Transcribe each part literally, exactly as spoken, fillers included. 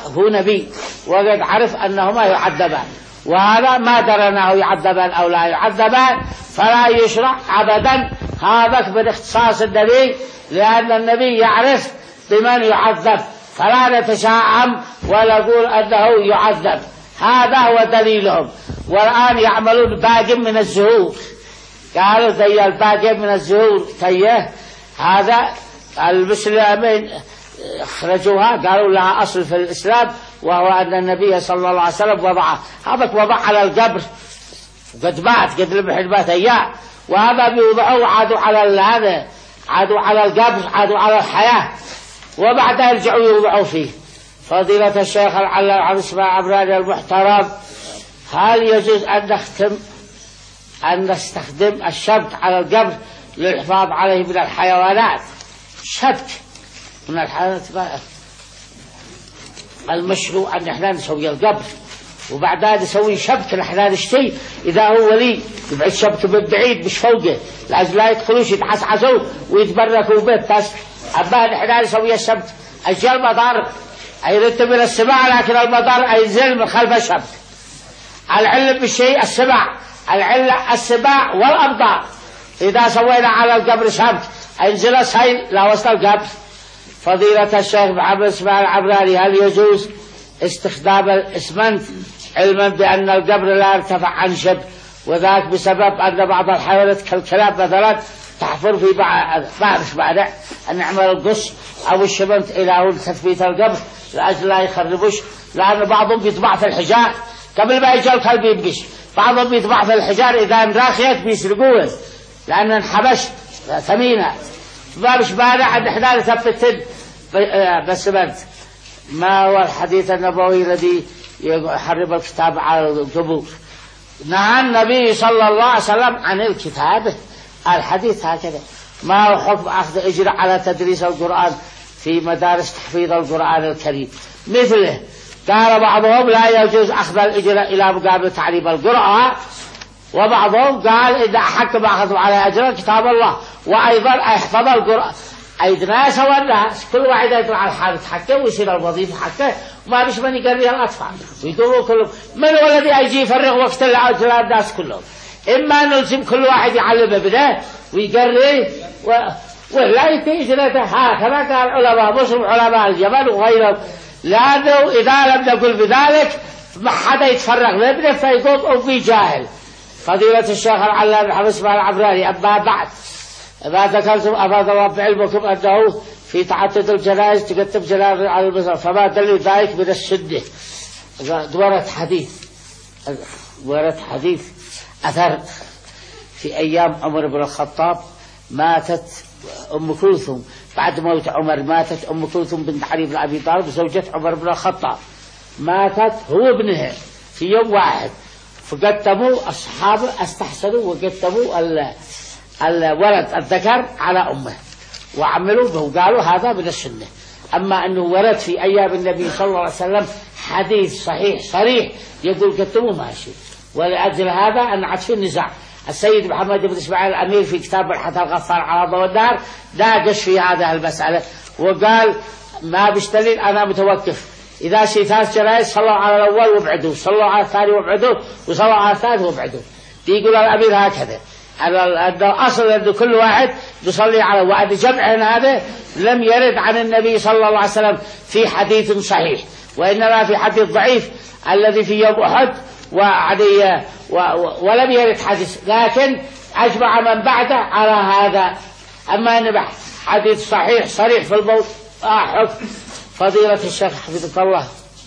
هو نبي وقد عرف أنهما يعذبان، وهذا ما درى أنه يعذبان أو لا يعذبان، فلا يشرع أبدا هذا باختصاص النبي، لأن النبي يعرف بمن يعذب، فلا نتشاءم ولا نقول أنه يعذب. هذا هو دليلهم. والآن يعملون باقي من الزهور، قالوا زي الباقي من الزهور تيه، هذا المسلمين اخرجوها قالوا لها أصل في الإسلام، وهو أن النبي صلى الله عليه وسلم وضعه، هذا وضع على القبر قد مات قد لم يحد أيام، وهذا بيوضعوه عادوا على هذا عادوا على القبر عادوا على الحياة، وبعدها يرجعوا يوضعوا فيه. فضيلة الشيخ العلامة عبد السماع عبراني المحترم، هل يجوز أن نختم أن نستخدم الشبك على القبر للحفاظ عليه من الحيوانات؟ شبك من الحيوانات المشروع أن احنا نسوي القبر، وبعدها نسوي شبك نحن نشتي إذا هو ولي يبعد شبك من بعيد مش فوقه، لأجل لا يدخلوش يتحسحسوا ويتبركوا به بس. أما نحن نسوي الشبك أجل المضار أيرد من السباع، لكن المضار أينزل من خلف الشبك. العلم بالشيء السبع، العلة السباع والأبضار. إذا سوينا على القبر شبك أينزل سيل لا وسط القبر. فضيلة الشيخ محمد اسماعيل العبراني، هل يجوز استخدام الإسمنت علما بأن القبر لا يرتفع عن شبر، وذلك بسبب أن بعض الحيوانات كالكلاب مثلا تحفر في بعض بعد أن نعمل القص أو الشمنت إلى تثبيت القبر لأجل لا يخربوش، لأن بعضهم بيطبع في الحجار قبل ما يجي الكلب يبقش، بعضهم بيطبع في الحجار إذا انراخيت بيسرقوه لأن انحبش ثمينة، ما مش مانع أن احنا نثبت بالسمنت. ما هو الحديث النبوي الذي يحرم الكتاب على القبور؟ نهى النبي صلى الله عليه وسلم عن الكتابة، الحديث هكذا. ما هو حكم أخذ أجر على تدريس القرآن في مدارس تحفيظ القرآن الكريم؟ مثله قال بعضهم لا يجوز أخذ الأجر إلى مقابل تعليم القرآن، وبعضهم قال إذا أحق ما أخذوا على أجر كتاب الله، وأيضا يحفظ القرآن. أيضا ناس والناس كل واحد يدور على حالة حقه ويصير الوظيفة حقه، وما بيش من يقريها الأطفال ويدوروا كلهم. من هو الذي يجي يفرغ وقت لأجل الناس كلهم؟ إما نلزم كل واحد يعلمه بده ويقريه و... ولا يتيجي له. هكذا قال علماء مصر وعلماء اليمن وغيرهم، لأنه إذا لم نقل بذلك ما حدا يتفرغ لابنه فيقوم أو في جاهل. فضيلة الشيخ العلامة محمد اسماعيل العبراني، أما بعد ما ذكرتم أفاد الله بعلمكم أنه في تعدد الجنائز تكتب جنازة على المصر، فما دليل ذلك من السنة؟ ورد حديث ورد حديث أثر في أيام عمر بن الخطاب ماتت أم كلثوم، بعد موت عمر ماتت أم كلثوم بنت علي بن أبي طالب زوجة عمر بن الخطاب، ماتت هو ابنها في يوم واحد، فقدموا أصحابه استحسنوا وقدموا الولد الذكر على أمه وعملوا به وقالوا هذا من السنة. أما أنه ورد في أيام النبي صلى الله عليه وسلم حديث صحيح صريح يقول قدموا ماشي، ولأجل هذا أن عاد في النزاع. السيد محمد بن إسماعيل الأمير في كتاب الحث الغفار على ضوء النار ناقش في هذه المسألة وقال ما بيشتلين أنا متوقف، إذا شي ثلاث جنائز صلوا على الأول وابعدوا، صلوا على الثاني وابعدوا، وصلوا على الثالث وابعدوا. يقول الأمير هكذا الأصل أن كل واحد يصلي على، وأن جمع هذا لم يرد عن النبي صلى الله عليه وسلم في حديث صحيح، وإنما في حديث ضعيف الذي في يوم أحد وعلي و... ولم يرد حديث، لكن أجمع من بعده على هذا. أما أن حديث صحيح صريح في الموت آه حكم. فضيلة الشيخ حفظك الله،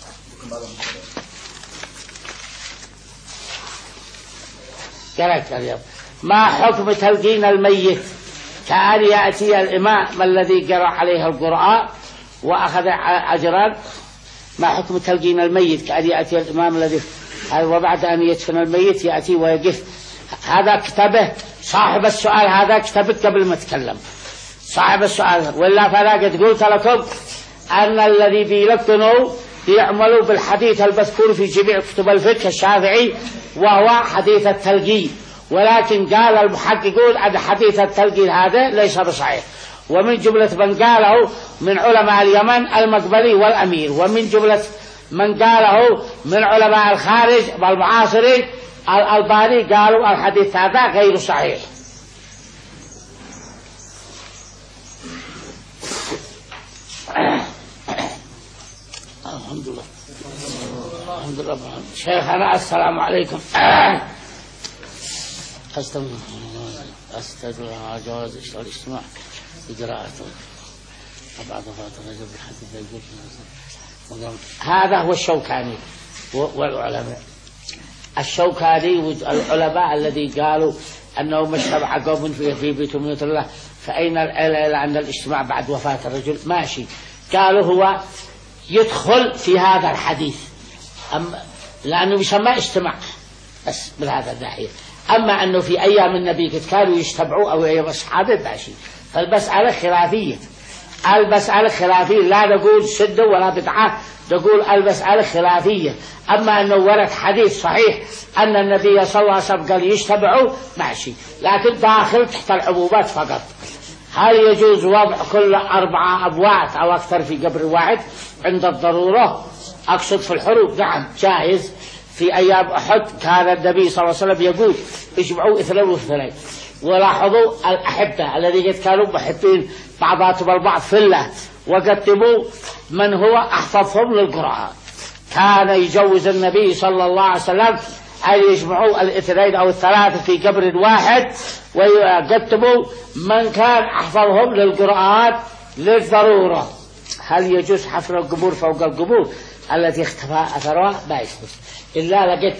قرأت اليوم ما حكم تلقين الميت كأن يأتي الإمام الذي قرأ عليه القرآن وأخذ أجران؟ ما حكم تلقين الميت كأن يأتي الإمام الذي وبعد أن يدفن الميت يأتي ويقف؟ هذا كتبه صاحب السؤال، هذا كتبت قبل ما تكلم صاحب السؤال، ولا فلا قد قلت لكم أن الذي بيلقنوا بيعملوا بالحديث المذكور في جميع كتب الفقه الشافعي وهو حديث التلقين، ولكن قال المحققون أن حديث التلقين هذا ليس بصحيح، ومن جملة من قاله من علماء اليمن المقبلي والأمير، ومن جملة من قاله من علماء الخارج والمعاصرين الألباني قالوا الحديث هذا غير صحيح. الحمد لله الحمد لله. شيخنا السلام عليكم. أستغفر أستغفر الله جواز الاجتماع بقراءته بعد فاتح رجب الحديث يقول هذا هو الشوكاني والعلماء. الشوكاني والعلماء الذي قالوا أنه ما اجتمع قوم في بيت من الله فأين العلة عند الاجتماع بعد وفاة الرجل ماشي. قالوا هو يدخل في هذا الحديث أما لأنه يسمى اجتماع بس بهذا الناحية. أما أنه في أيام النبي قد كانوا يجتمعوا أو أيام أصحابه ماشي. فالمسألة خلافية. المسألة خلافية لا نقول سد ولا بدعة نقول المسألة خلافية. أما أنه ورد حديث صحيح أن النبي صلى الله عليه وسلم قال يجتمعوا ماشي لكن داخل تحت العمومات فقط. هل يجوز وضع كل أربعة أبوات أو أكثر في قبر واحد عند الضرورة؟ أقصد في الحروب نعم جائز. في أيام أحد كان النبي صلى الله عليه وسلم يقول اجمعوا اثنين واثنين. ولاحظوا الأحبة الذين كانوا محبين بعضاتهم البعض في الله وقدموا من هو أحفظهم للقرآن. كان يجوز النبي صلى الله عليه وسلم أن يجمعوا الاثنين أو الثلاثة في قبر واحد ويقدموا من كان أحفظهم للقرآن للضرورة. هل يجوز حفر القبور فوق القبور التي اختفى أثرها؟ ما يجوز إلا لقد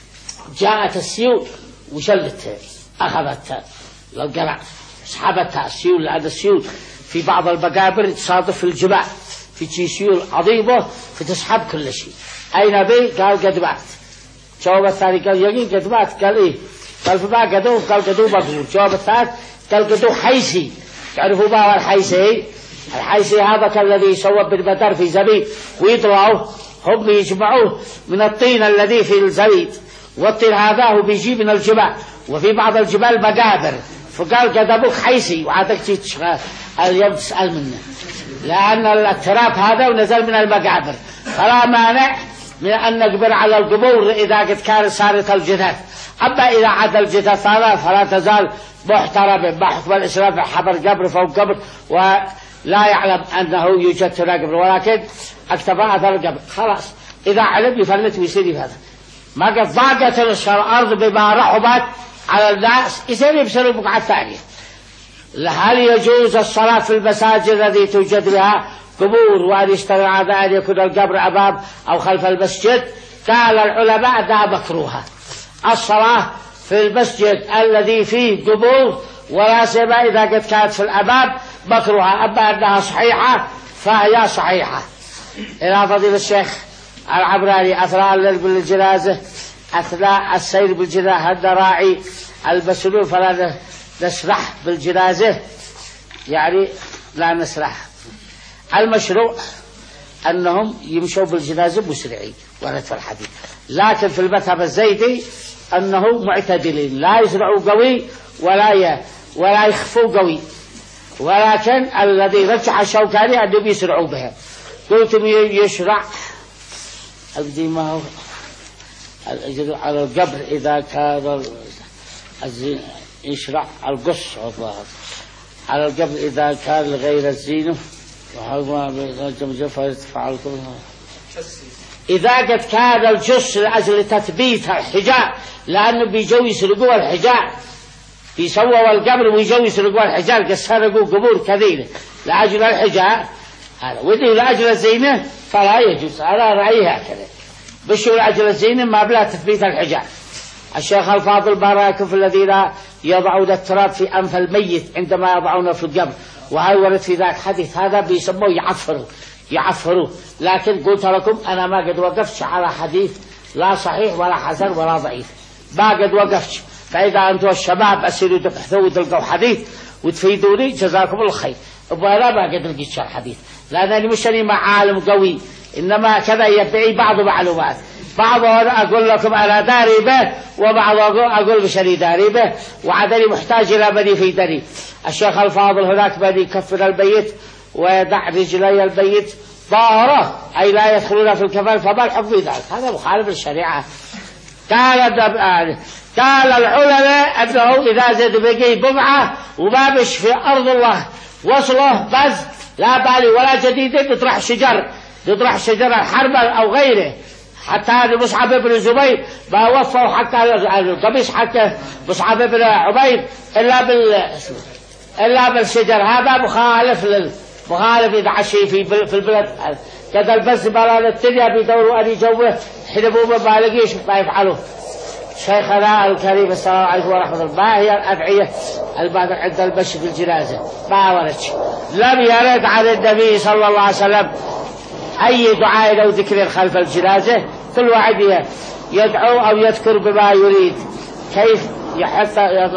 جاءت السيول وشلتها أخذتها للقلع سحبتها السيول. لأن السيول في بعض المقابر تصادف في الجبال في شي سيول عظيمة فتسحب كل شيء. أين بي؟ قال قد مات. جواب الثاني قال يقين قد مات. قال إيه؟ قال فما قدوه؟ قال قدوه مقبول. جواب الثالث قال قدوه حيسي. تعرفوا ما هو الحيسي؟ الحيسي هذا كالذي يسوى بالبدر في زبيب ويطلعوا هم يجمعوه من الطين الذي في الزبيب والطين هذا هو بيجي من الجبال وفي بعض الجبال مقابر. فقال قد أبوك حيسي وعادك تشغل اليوم تسأل منه لأن التراب هذا ونزل من المقابر فلا مانع من أن نقبر على القبور إذا قد كان صارت الجثث. أما إذا عاد الجثث هذا فلا تزال محترمة بحكم الإسلام حبر قبر فوق قبر ولا يعلم أنه يوجد تراب قبر ولكن اكتفى أثر القبر خلاص. إذا علم يفلت ويصير هذا ما قد ضاقت الأرض بما رحبت على الناس يصير يبصروا بقعة ثانية. هل يجوز الصلاة في المساجد التي توجد بها قبور وأن يشترع هذا أن يكون القبر أمام أو خلف المسجد؟ قال العلماء أنها مكروهة الصلاة في المسجد الذي فيه قبور ولا سيما إذا قد كانت في الأمام مكروهة. أما أنها صحيحة فهي صحيحة. إلى فضيلة الشيخ العبراني أثناء الليل بالجنازة أثناء السير بالجنازة هل نراعي المسلول فلا نسرح بالجنازة؟ يعني لا نسرح. المشروع أنهم يمشوا بالجنازة مسرعين ورد في الحديث لكن في المذهب الزيدي أنه معتدلين لا يسرعوا قوي ولا ي... ولا يخفوا قوي. ولكن الذي رجح الشوكاني أنهم يسرعوا بها. قلت يشرع أبدي ما هو على القبر إذا كان الزين يشرع القص الظاهر على القبر إذا كان غير الزينة إذا قد كان الجص لأجل تثبيت الحجاب لأنه بيجوا يسرقوا الحجاب بيسووا القبر ويجوا يسرقوا الحجاب قد سرقوا قبور كثيرة لأجل الحجاب هذا ودي لأجل الزينة فلا يجوز. أنا رأيي هكذا بشو لأجل الزينة ما بلا تثبيت الحجاب. الشيخ الفاضل ما رأيكم في الذين يضعون التراب في أنف الميت عندما يضعونه في القبر؟ وهل ورد في ذاك حديث هذا بيسموه يعفروا يعفروا. لكن قلت لكم أنا ما قد وقفت على حديث لا صحيح ولا حسن ولا ضعيف ما قد وقفت. فإذا أنتم الشباب أسيروا تبحثوا وتلقوا حديث وتفيدوني جزاكم الله خير. وأنا ما قد لقيت الحديث لأنني مش أنا مع عالم قوي إنما كذا يدعي بعض معلومات بعض أقول لكم أنا داري به وبعض أقول مش أنا داري به وعدني محتاج إلى من يفيدني. الشيخ الفاضل هناك من يكفن البيت ويدع رجلي البيت ظاهرة أي لا يدخلون في الكفن، فما الحكم في ذلك؟ هذا مخالف للشريعة. قال قال العلماء أنه إذا زاد بقي بضعة وما بش في أرض الله وصله بز لا بالي ولا جديد بيطرح شجر بيطرح شجر الحرب أو غيره. حتى هذا مصعب بن زبير ما وفوا حتى القميص حتى مصعب بن عبيد إلا بال إلا بالشجر. هذا مخالف لل مخالف إذا عشي في في البلد كذا البز بلان الدنيا بيدوروا أن يجوه حلبوا ما لقيش ما يفعلوا. شيخنا الكريم السلام عليكم ورحمة الله، ما هي الأدعية البعض عند المشي في الجنازة؟ ما وردش، لم يرد عن النبي صلى الله عليه وسلم أي دعاء أو ذكر خلف الجنازة. كل واحد يدعو أو يذكر بما يريد. كيف يحط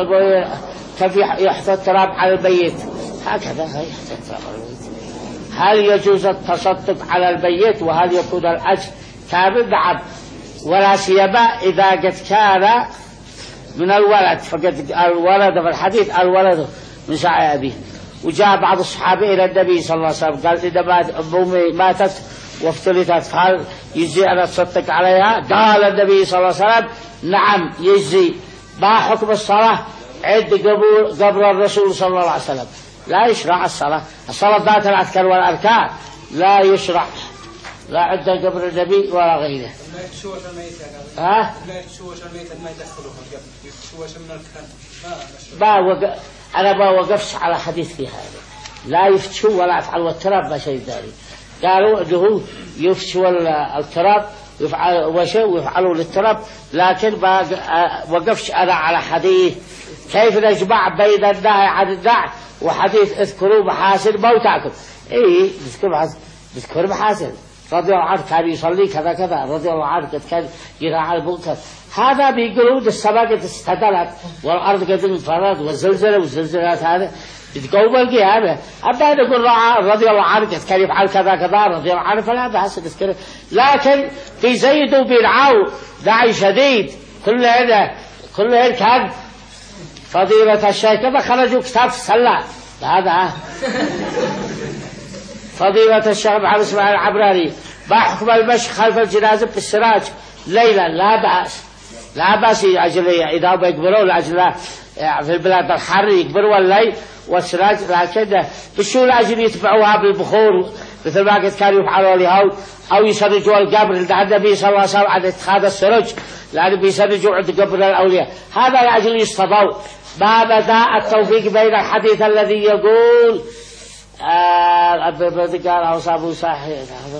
كيف يحط التراب على البيت هكذا يحط التراب على البيت. هل يجوز التصدق على البيت وهل يكون الأجر كامل؟ نعم، ولا سيما إذا قد كان من الولد، فقد الولد في الحديث الولد من سعي أبيه. وجاء بعض الصحابة إلى النبي صلى الله عليه وسلم قال إذا أمي ماتت وافترضت هل يجزي أن أتصدق عليها؟ قال النبي صلى الله عليه وسلم نعم يجزي. ما حكم الصلاة عند قبر قبر الرسول صلى الله عليه وسلم؟ لا يشرع الصلاة، الصلاة ذات الأذكار والأركان لا يشرع لا عند قبر النبي ولا غيره. ما يتشوش الميت يا ها؟ ما يتشوش الميت ما يدخلوه القبر، يتشوش من الكهن. ما وق... أنا ما وقفش على حديث في هذا، لا يفتشوا ولا يفعل والتراب ما شيء ذلك. قالوا أنه يفتشوا التراب يفعل وشيء ويفعلوا للتراب، لكن ما وقفش أنا على حديث كيف نجمع بين النهي عن الدع وحديث اذكروا محاسن موتاكم. إيه اذكروا محاسن، اذكر محاسن رضي الله عنه كان يصلي كذا كذا، رضي الله عنه قد كان يراعي المنكر. هذا بيقولون السماء قد استدلت والأرض قد انفرد والزلزلة والزلزلات هذا بتقوم القيامة. أما نقول رضي الله عنه قد كان يفعل كذا كذا رضي الله عنه فلا بأس نذكره. لكن في زيد وبن عوف داعي شديد كل هذا كل هذا كان فضيلة الشيخ كذا خرجوا كتاب السلة هذا فضيلة الشيخ محمد اسماعيل العبراني ما حكم المشي خلف الجنازة بالسراج ليلا؟ لا بأس لا بأس أجل إذا بيقبلوا لأجل في البلاد الحر يقبلوا الليل والسراج، لكن بشو لأجل يتبعوها بالبخور مثل ما قد كانوا يفعلوا اليهود أو يسرجوا القبر عند النبي صلى الله عليه وسلم عند اتخاذ السرج لأنه بيسرجوا عند قبر الأولياء. هذا لأجل يصطضوا. ما بدا التوفيق بين الحديث الذي يقول آه قال أصابوا صاحي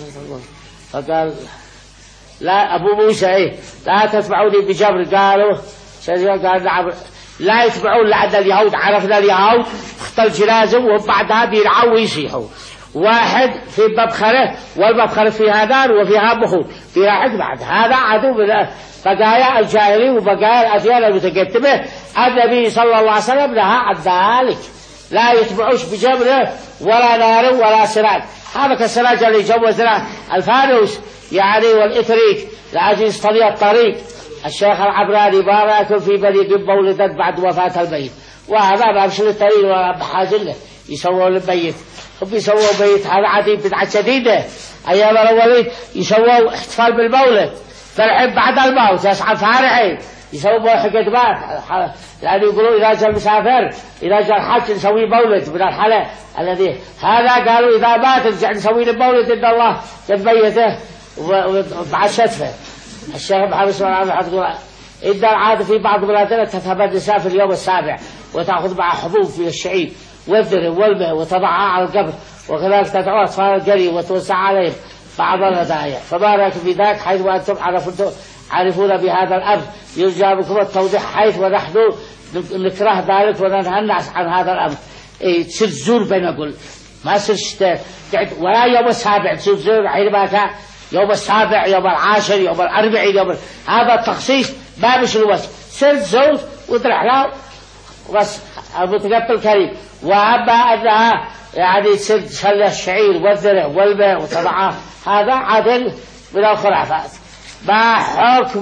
فقال لا أبو موسى إيه لا تتبعوني بجبر، قالوا قال نعم لا يتبعون لعند اليهود. عرفنا اليهود اختل جنازة وبعدها بيرعوا ويصيحوا واحد في مبخره والمبخره فيها نار وفيها بخور فيها حق بعد هذا عدو من بقايا الجاهلي وبقايا الأديان المتقدمة. النبي صلى الله عليه وسلم نهى عن ذلك، لا يتبعوش بجبره ولا نار ولا سراج. هذا كالسراج اللي جوزنا الفانوس يعني والإتريك لأجل يستطيع الطريق. الشيخ العبراني بارك في بني مولدت بعد وفاة البيت، وهذا ما بمشي للطريق ولا بحاجة له يسووا للبيت. هم يسووا بيت هذا عادي بدعة شديدة. أيام الأولين يسووا احتفال بالمولد، فالحين بعد الموت يسعى فارحين يسووا حقة مات، لأنه يقولون إذا جاء المسافر إذا جاء الحج نسوي مولد من الحلا الذي هذا قالوا إذا مات نرجع نسوي له مولد إن الله قد بيته وبعد شتفه. الشيخ محمد اسماعيل يقول إن العادة في بعض بلادنا تذهب النساء في اليوم السابع وتأخذ معها حبوب في الشعير والذر والماء وتضعها على القبر، وكذلك تدعو أطفال القري وتوسع عليهم بعض الهدايا. فما رأيك في ذاك حيث وأنتم عارفون بهذا الأمر؟ يرجى بكم التوضيح حيث ونحن نكره ذلك وننهى الناس عن هذا الأمر. إيه تصير زور بنقول ما تصير ولا يوم السابع تصير زور حينما كان يوم السابع يوم العاشر يوم الأربعين يوم هذا التخصيص ما بش الوجه سر زوج وتروح له بس المتقبل كريم. وأما أنها يعني تشلح الشعير والذرع والماء وتضعها هذا عدل من الخرافات. ما حكم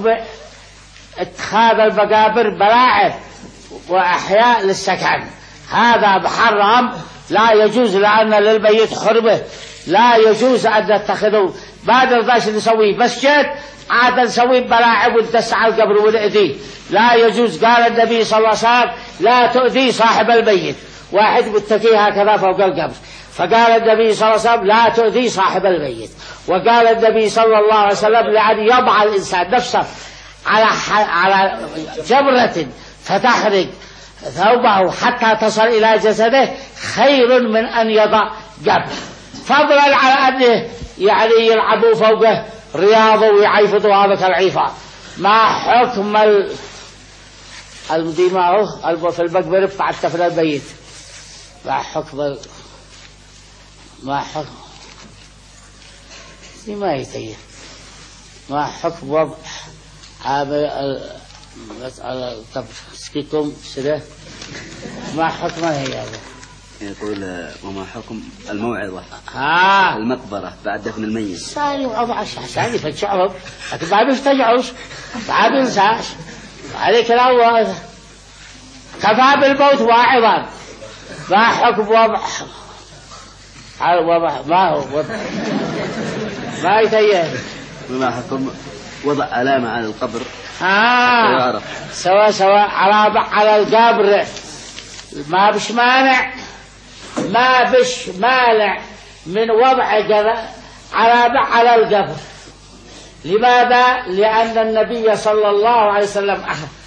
اتخاذ المقابر ملاعب وأحياء للسكن؟ هذا محرم لا يجوز، لأن للميت حرمة لا يجوز أن نتخذه بعد رضاش نسويه مسجد عاد نسويه ملاعب وندس على القبر ونأذيه، لا يجوز. قال النبي صلى الله عليه وسلم لا تؤذي صاحب الميت، واحد متكي هكذا فوق القبر، فقال النبي صلى الله عليه وسلم لا تؤذي صاحب الميت. وقال النبي صلى الله عليه وسلم لأن يضع الإنسان نفسه على على جمرة فتحرق ثوبه حتى تصل إلى جسده خير من أن يضع قبر، فضلا على أنه يعني يلعبوا فوقه رياضة ويعيفضوا هذا العيفة. ما حكم الدماء في المقبرة بعد دفن الميت؟ ما حكم ما حكم ما يتيه ما حكم وضع عامل مسألة طب سكيكم سده ما حكمها هي هذا؟ يقول وما حكم الموعظة ها المقبرة بعد دفن الميت؟ ثاني وضع ثاني فتشعر لكن ما بيفتجعوش ما بينساش عليك الأول كفى بالموت واعظا. ما حكم وضع وضع ما هو وضع ما يتيه؟ وما حكم وضع علامة على القبر ها سواء سواء على على القبر ما بش مانع ما بش مانع من وضع علامة على القبر. لماذا؟ لأن النبي صلى الله عليه وسلم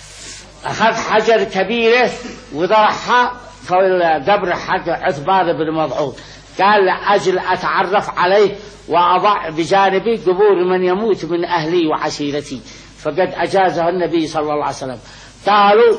أخذ حجر كبيرة وضرحها فوق القبر حق عثمان بن مظعون، قال لأجل أتعرف عليه وأضع بجانبي قبور من يموت من أهلي وعشيرتي، فقد أجازه النبي صلى الله عليه وسلم. قالوا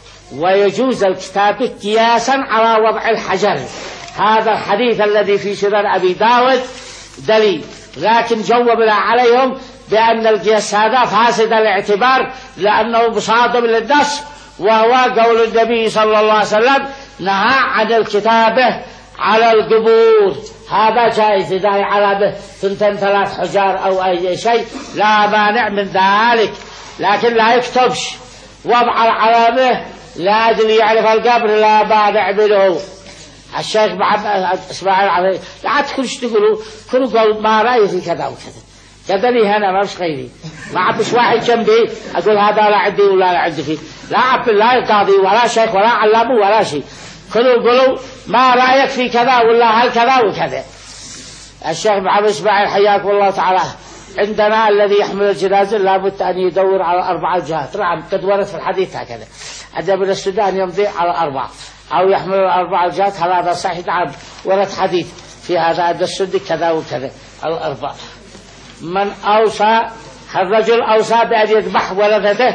ويجوز الكتابة قياسا على وضع الحجر. هذا الحديث الذي في سنن أبي داود دليل، لكن جوبنا عليهم بأن القياس هذا فاسد الاعتبار لأنه مصادم للنص، وهو قول النبي صلى الله عليه وسلم نهى عن الكتابة على القبور. هذا جائز إذا علامة ثنتين ثلاث حجار أو أي شيء لا مانع من ذلك، لكن لا يكتبش وضع العلامة لأجل يعرف القبر لا مانع منه. الشيخ محمد اسماعيل عليه لا تكونش تقولوا كل قول ما رأيي في كذا وكذا كذا لي هنا ما فيش غيري، ما عبش واحد جنبي أقول هذا لا عندي ولا لا عندي فيه، لا عب لا قاضي ولا شيخ ولا علام ولا شيء، كلوا قولوا ما رأيك في كذا ولا هل كذا وكذا. الشيخ محمد اسماعيل حياكم الله تعالى عندنا الذي يحمل الجنازة لابد أن يدور على أربع جهات. نعم قد ورد في الحديث هكذا أن من السودان يمضي على أربع أو يحمل أربع جهات، هذا صحيح. نعم ورد حديث في هذا أن السودي كذا وكذا الأربع. من أوصى الرجل أوصى بأن يذبح ولدته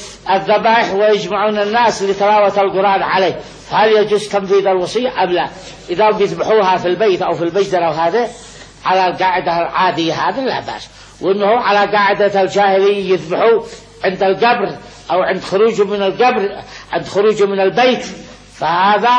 الذبائح ويجمعون الناس لتلاوة القرآن عليه، هل يجوز تنفيذ الوصية أم لا؟ إذا يذبحوها في البيت أو في المجدر أو هذا على القاعدة العادية هذا لا بأس، وأنه على قاعدة الجاهلية يذبحوا عند القبر أو عند خروجه من القبر عند خروجه من البيت، فهذا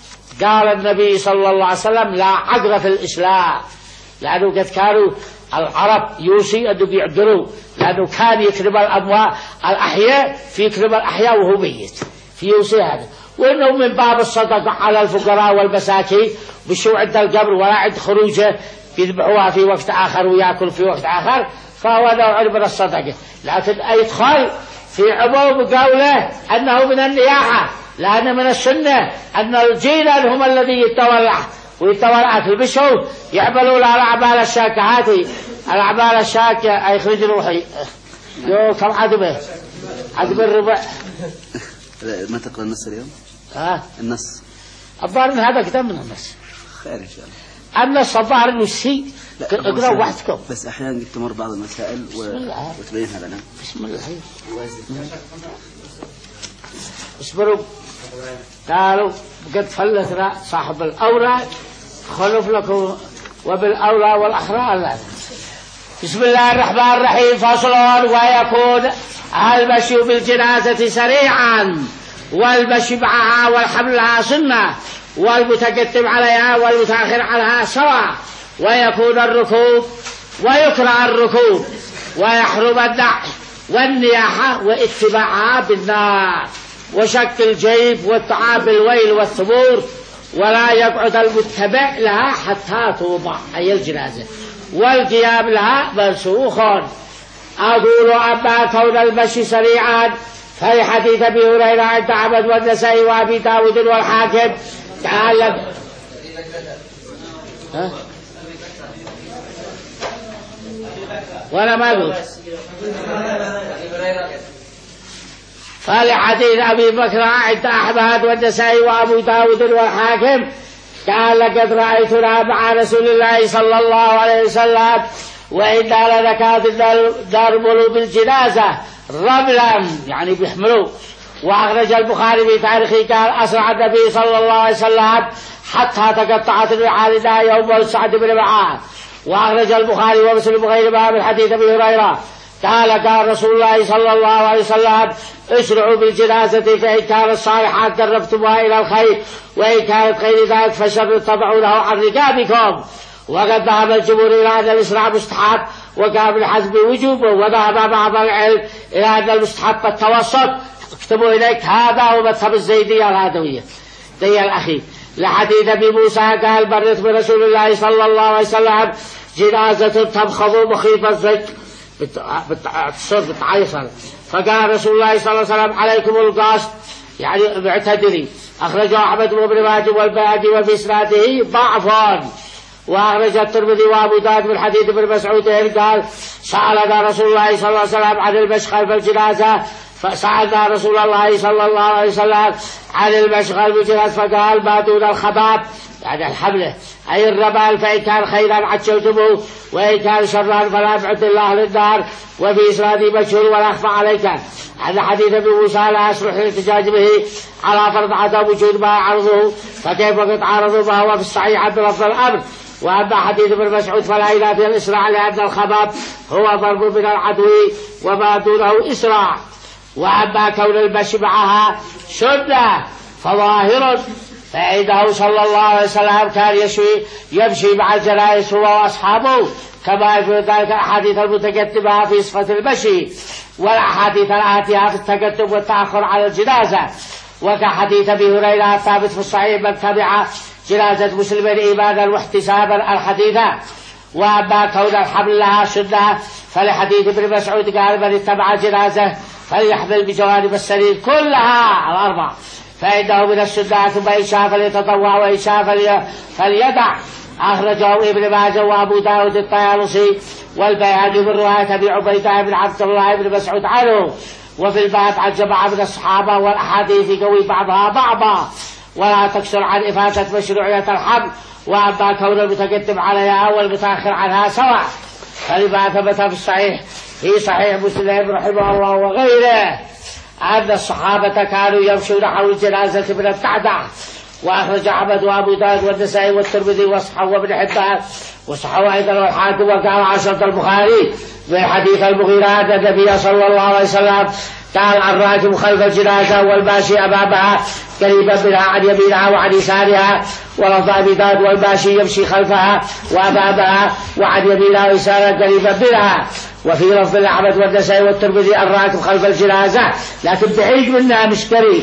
قال النبي صلى الله عليه وسلم لا عقر في الإسلام، لأنه قد كانوا العرب يوصي أنه بيعذروا لأنه كان يكرم الأموات الأحياء في يكرم الأحياء وهو ميت في يوصي هذا، وإنه من باب الصدقة على الفقراء والمساكين بشو عند القبر ولا عند خروجه يذبحوها في وقت آخر ويأكل في وقت آخر، فهو نوع من الصدقة. لكن يدخل في عموم قوله أنه من النياحة، لأن من السنة أن الجيران هم الذي يتولى ويتولى أكل بشو يعملون على أعمال الشاكة. هذه الأعمال الشاكة يخرج روحي يو كم عدمه عدم الربع. ما تقرأ النص اليوم؟ ها النص الظاهر من هذا كتاب من النص خير إن شاء الله. النص الظاهر إنه الشيء اقرأوا وحدكم، بس أحيانا تمر بعض المسائل و... وتبينها لنا. بسم الله. اصبروا. قالوا قد فلتنا صاحب الأوراق خلف لكم وبالأولى والأحرار لا. بسم الله الرحمن الرحيم. فصل ويكون المشي بالجنازة سريعا والمشي معها والحملها سنة والمتقدم عليها والمتأخر عنها سواء، ويكون الركوب ويكره الركوب ويحرم النعي والنياحة واتباعها بالنار وشق الجيب والطعام بالويل والثبور ولا يقعد المتبع لها حتى توضع أي الجنازة، والقيام لها منسوخ. أقول أما كون المشي سريعا في حديث أبي هريرة عند أحمد والنسائي وأبي داود والحاكم تعالى. ها؟ وأنا ما أقول فلحديث أبي بكر عند أحمد والنسائي وأبو داود والحاكم قال لقد رأيتنا مع رسول الله صلى الله عليه وسلم وإنا لنكاد نرمل بالجنازة رملا يعني بيحملوا. وأخرج البخاري في تاريخه قال أسرع النبي صلى الله عليه وسلم حتى تقطعت رحالنا يوم سعد بن معاذ. وأخرج البخاري ومسلم غير ما من حديث أبي هريرة قال قال رسول الله صلى الله عليه وسلم اسرعوا بالجنازة فإن كانت صالحة قربتموها إلى الخير وإن كانت غير ذلك فشر تضعونه عن رقابكم. وقد ذهب الجمهور إلى أن الإسراع مستحب وقام بالحزم وجوبه، وذهب بعض العلم إلى أن المستحب التوسط. اكتبوا إليك هذا هو مذهب الزيدية العدوية دي الأخير. لحديث أبي موسى قال مرت برسول الله صلى الله عليه وسلم جنازة تبخض مخيف الزج بتصر بتعيصر، فقال رسول الله صلى الله عليه وسلم عليكم القصد يعني معتدلي. أخرجه أحمد بن ماجه والبيهقي وفي إسناده ضعف. وأخرج الترمذي وأبو داود من حديث ابن مسعود قال سألنا رسول الله صلى الله عليه وسلم عن المشي خلف الجنازة، فسألنا رسول الله صلى الله عليه وسلم عن المشي خلف الجنازة فقال ما دون الخباب يعني الحملة أي الرمال، فإن كان خيرا عجلتموه وإن كان شرا فلا بعد الله للنار. وفي إسناده مشهور ولا أخفى عليك عن حديث ابن موسى لا يصلح الاحتجاج به على فرض عدم وجود ما يعرضه، فكيف قد عارضوا ما هو في الصحيح عند لفظ الأمر. وأما حديث ابن مسعود فلا ينافي الإسراع لأن الخباب هو ضرب من العدو وما دونه إسراع. وأما كون المشي معها سنة فظاهر، فإنه صلى الله عليه وسلم كان يشوي يمشي مع الجنائز هو وأصحابه كما يفعل ذلك الأحاديث المتقدمة في صفة المشي والأحاديث الآتية في التقدم والتأخر على الجنازة. وكحديث أبي هريرة الثابت في الصحيح من تبع جنازة مسلم إيمانا واحتسابا الحديثة. وأما كون الحمل لها سنة فلحديث ابن مسعود قال من اتبع جنازة فليحمل بجوانب السرير كلها الأربع، فإنه من السنة ثم إن شاء فليتطوع وإن شاء فليدع. أخرجه ابن ماجه وأبو داود الطيالسي والبيهقي من رواية أبي عبيدة بن عبد الله بن مسعود عنه. وفي الباب عن جماعة من الصحابة والأحاديث قوي بعضها بعضا ولا تكسر عن إفادة مشروعية الحمل. وأما كون المتقدم عليها والمتأخر عنها سواء، فلما ثبت في الصحيح في صحيح مسلم رحمه الله وغيره أن الصحابة كانوا يمشون حول الجنازة من التعدع. وأخرج أحمد وأبو داود والنسائي والترمذي وصححه وابن حبان وصححه أيضا والحاكم. وقال عشرة البخاري من حديث المغيرة أن النبي صلى الله عليه وسلم قال الراكب خلف الجنازة والماشي أمامها قريبا منها عن يمينها وعن يسارها. ولفظ أبي داود والماشي يمشي خلفها وأمامها وعن يمينها ويسارها قريبا منها. وفي لفظ أحمد والنسائي والترمذي الراكب خلف الجنازة لكن بعيد منها مش قريب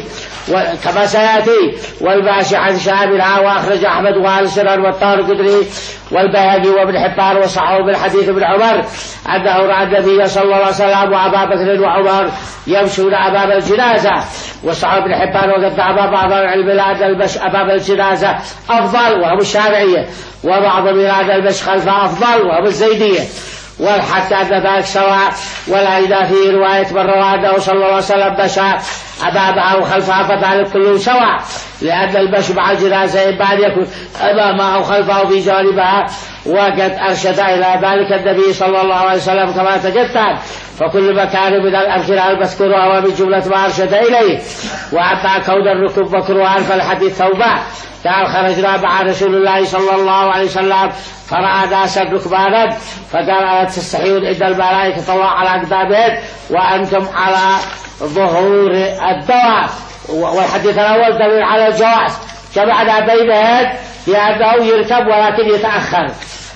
كما سيأتي، والماشي عن شاملها. وأخرج أحمد وآل سنن والطارقطني والبيهقي وابن حبان وصححه من حديث ابن عمر أنه رأى النبي صلى الله عليه وسلم وأبا بكر وعمر يمشون أمام الجنازة. وصححه ابن حبان وقد ذهب بعض العلم إلى أن المشي أمام الجنازة أفضل وهم الشافعية، وبعضهم إلى أن المشي خلفها أفضل وهم الزيدية، والحتى أن ذلك سواء. ولا إذا في رواية من روى أنه صلى الله عليه وسلم مشى أمامها وخلفها فذلك كله سواء، لأن المشي مع الجنازة إما أن يكون أمامها أو خلفها في جانبها. وقد أرشد إلى ذلك النبي صلى الله عليه وسلم كما تقدم، فكل مكان من الأمثلة المذكورة هو من جملة ما أرشد إليه. وأما كون الركوب مكروها فالحديث توبة قال خرجنا مع رسول الله صلى الله عليه وسلم فرأى ناسا ركبانا فقال ألا تستحيون إن الملائكة تضع على أقدامهم وأنتم على ظهور الدواب. والحديث الأول دليل على الجواز جمعنا بينهم بأنه يركب ولكن يتأخر.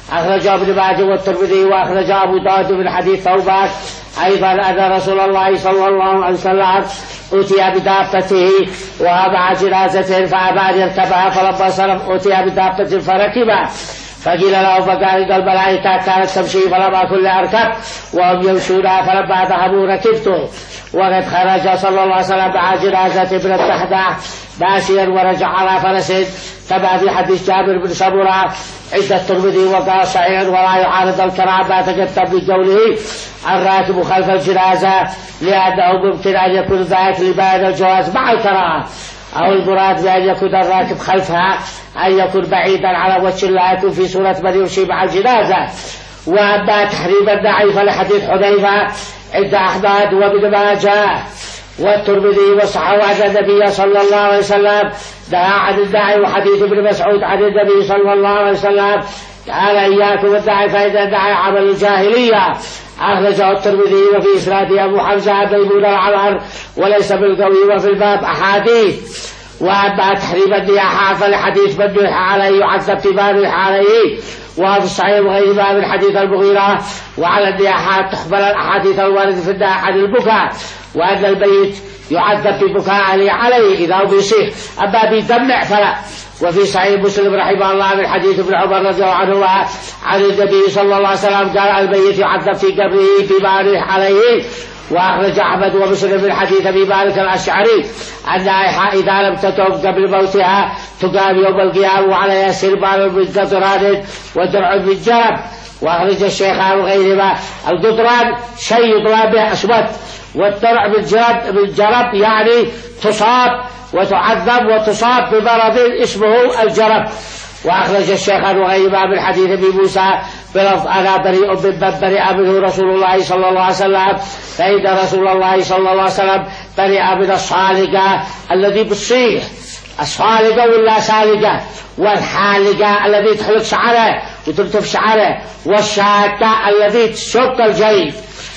أخرج ابن ماجه والترمذي وأخرج أبو داود من حديث ثوبان أيضا أن رسول الله صلى الله عليه وسلم أتي بدابته ومع جنازته فأبى أن يركبها فلما صرف أتي بدابة فركبها فقيل له فقال الملائكة كانت تمشي فلم أكن لأركب وهم يمشونها فلما ذهبوا ركبته. وقد خرج صلى الله عليه وسلم مع جنازة ابن الدحداح ماشيا ورجع على فرس كما في حديث جابر بن سمرة عند الترمذي وقال صحيح ولا يعارض الكلام ما تقدم بقوله الراكب خلف الجنازة لأنه ممكن أن يكون ذلك لبيان الجواز مع الكراهة أو المراد بأن يكون الراكب خلفها أن يكون بعيدا على وجه لا يكون في صورة من يمشي مع الجنازة. وأما تحريم النعي فلحديث حذيفة عند أحمد وابن ماجه والترمذي وصححه أن النبي صلى الله عليه وسلم نهى عن النعي وحديث ابن مسعود عن النبي صلى الله عليه وسلم قال إياكم النعي فإن النعي عمل الجاهلية. أخرجه الترمذي وفي إسناده أبو حمزة عن ميمون العنبر وليس بالقوي وفي الباب أحاديث. وأما تحريم النياحة فلحديث من نوح عليه يعذب بما نوح عليه وفي الصحيح وغيرها من حديث المغيرة. وعلى النياحة تقبل الأحاديث الواردة في النهي عن البكاء وأن البيت يعذب ببكاء عليه إذا هو بيصيح أما بيدمع فلا. وفي صحيح مسلم رحمه الله من حديث ابن عمر رضي الله عنه عن النبي صلى الله عليه وسلم قال البيت يعذب في قبره بما نوح عليه. وأخرج أحمد ومسلم من حديث أبي مالك الأشعري أنها إذا لم تتوب قبل موتها تقام يوم القيامة وعليها سربال من قطران ودرع من جرب. وأخرج الشيخان وغيرهما القطران شيء يطلع به أسود والدرع بالجرب بالجرب يعني تصاب وتعذب وتصاب بمرض اسمه الجرب. وأخرج الشيخان وغيرهما من حديث أبي موسى بلفظ أنا بريء ممن برئ منه رسول الله صلى الله عليه وسلم فإن رسول الله صلى الله عليه وسلم برئ من الصالقة الذي بتصيح الصالقة ولا سالقة والحالقة الذي تحلق شعره وتلتف شعره والشاكة الذي تشق الجيب.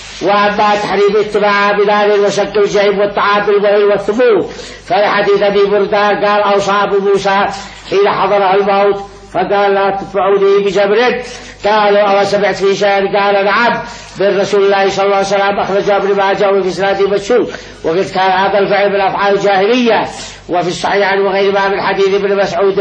وأما تحريم اتباع بلال وشك الجيب والطعام بالوهل والثمور فلحديث أبي بردة قال أوصى أبو موسى حين حضره الموت فقال لا تدفعوني بجبرك قالوا أو سمعت في شيء قال نعم من رسول الله صلى الله عليه وسلم. أخرج ابن ماجه وفي إسناده مشهور وقد كان هذا الفعل من أفعال الجاهلية. وفي الصحيح وغيرها من حديث ابن مسعود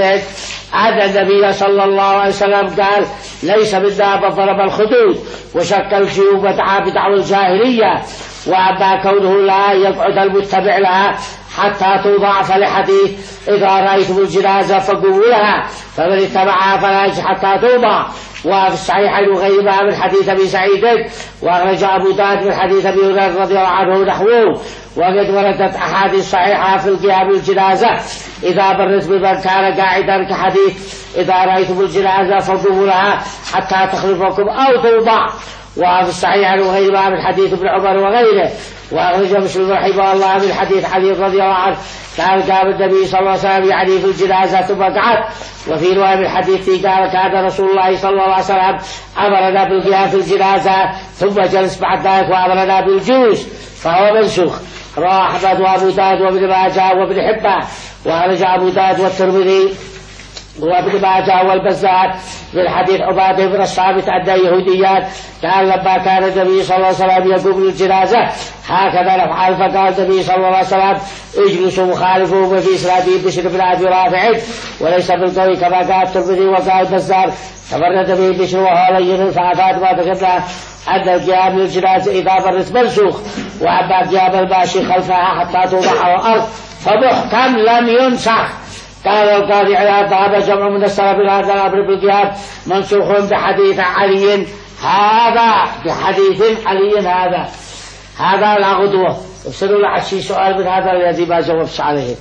أن النبي صلى الله عليه وسلم قال ليس منا من ضرب الخدود وشك الجيوب ودعا بدعوى الجاهلية. وأما كونه لا يقعد المتبع لها حتى توضع فلحديث إذا رأيتم الجنازة فقوموا لها فمن اتبعها فلا يجي حتى توضع. وفي الصحيح وغيرها من حديث أبي سعيد وأخرج أبو داود من حديث أبي هريرة رضي الله عنه نحوه. وقد وردت أحاديث صحيحة في القيام بالجنازة إذا برت بمن كان قاعدا كحديث إذا رأيتم الجنازة فقوموا لها حتى تخلفكم أو توضع. وفي الصحيح وغيرها من حديث ابن عمر وغيره. وأخرج مسلم رحمه الله من حديث علي رضي الله عنه قال قام النبي صلى الله عليه وسلم يعني في الجنازة ثم قعد. وفي رواية من حديث قال كان رسول الله صلى الله عليه وسلم أمرنا بالقيام في الجنازة ثم جلس بعد ذلك وأمرنا بالجلوس فهو منسوخ. رواه أحمد وأبو داود وابن ماجه وابن حبان. وأخرج أبو داود والترمذي وابن ماجه والبزار من حديث عبادة بن الصامت أن يهوديات قال لما كان النبي صلى الله عليه وسلم يقوم للجنازة هكذا نفعل فقال النبي صلى الله عليه وسلم اجلسوا مخالفوا. وفي إسناده بشر بن أبي رافع وليس بالقوي كما قال الترمذي وقال البزار تفرد به بشر وهو لين فأفاد ما ذكرنا أن القيام للجنازة إذا مرت منسوخ. وأما قيام الماشي خلفها حتى توضع على الأرض فمحكم لم ينسخ. قال القاضي عياض ذهب جمع من السلف إلى هذا الأمر بالقيام منسوخ بحديث علي هذا بحديث علي هذا هذا لا غدوة. افسروا لي شيء سؤال من هذا الذي ما جاوبش عليه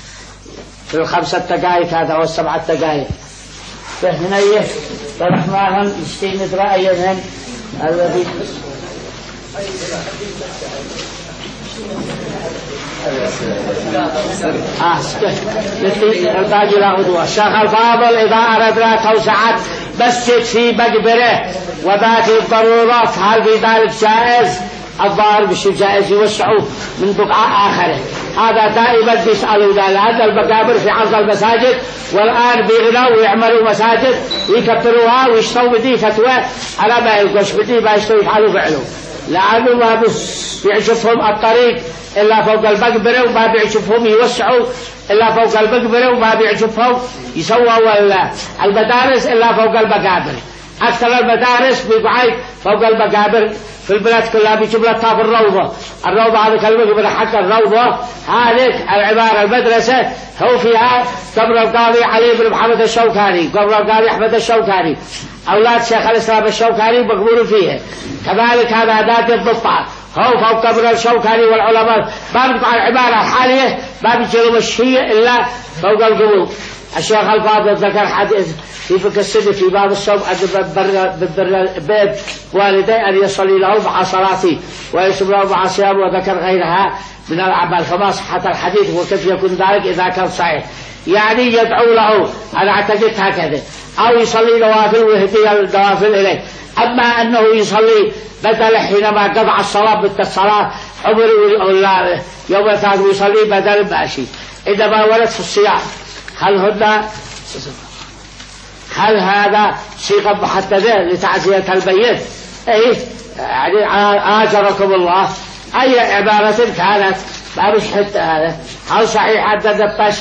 في الخمسة دقائق هذا والسبعة دقائق فهنا ايه فرحماهم يشتين رأيهم الذي آه الباقي لا غدوة. الشيخ الفاضل إذا أردنا توسعة مسجد في مقبره وباقي الضرورات هل في ذلك جائز؟ الظاهر مش جائز يوسعوا من بقعة آخره. هذا دائما بيسألوا ذا، لأن المقابر في عرض المساجد والآن بيغنوا ويعملوا مساجد ويكبروها ويشتروا بدي فتوى على ما يلقوش بدي ما يشتروا يفعلوا فعلوا، لأنه ما بيعجبهم الطريق إلا فوق المقبرة، وما بيعجبهم يوسعوا إلا فوق المقبرة، وما بيعجبهم يسووا المدارس إلا فوق المقابر. أكثر المدارس بيقعد فوق المقابر في البلاد كلها بيجيب لك طاب الروضة، الروضة هذه المقبرة حق الروضة هذه العبارة المدرسة هو فيها قبر القاضي علي بن محمد الشوكاني، قبر القاضي أحمد الشوكاني، أولاد شيخ الإسلام الشوكاني مقبول فيها. كذلك هذا ذات الضفة هو فوق قبر الشوكاني والعلماء، ما بتقع العبارة الحالية ما بيجيله مشية إلا فوق القبور. الشيخ الفاضل ذكر حديث في فقه السنة في باب الصوم أن ببر بيت والدي أن يصلي له مع صلاتي ويصوم له مع صيام، وذكر غيرها من الأعمال. فما صحة الحديث وكيف يكون ذلك إذا كان صحيح؟ يعني يدعو له، أنا أعتقد هكذا، أو يصلي نوافل ويهدي النوافل إليه. أما أنه يصلي بدل حينما قطع الصلاة بالصلاة عمر ولا يوم ثاني ويصلي بدل ماشي. إنما ورد في الصيام هل هن هل هذا صيغة محددة لتعزية الميت؟ إيه يعني آجركم الله أي عبارة كانت ما مش حتى هذا. هل صحيح أن الدباش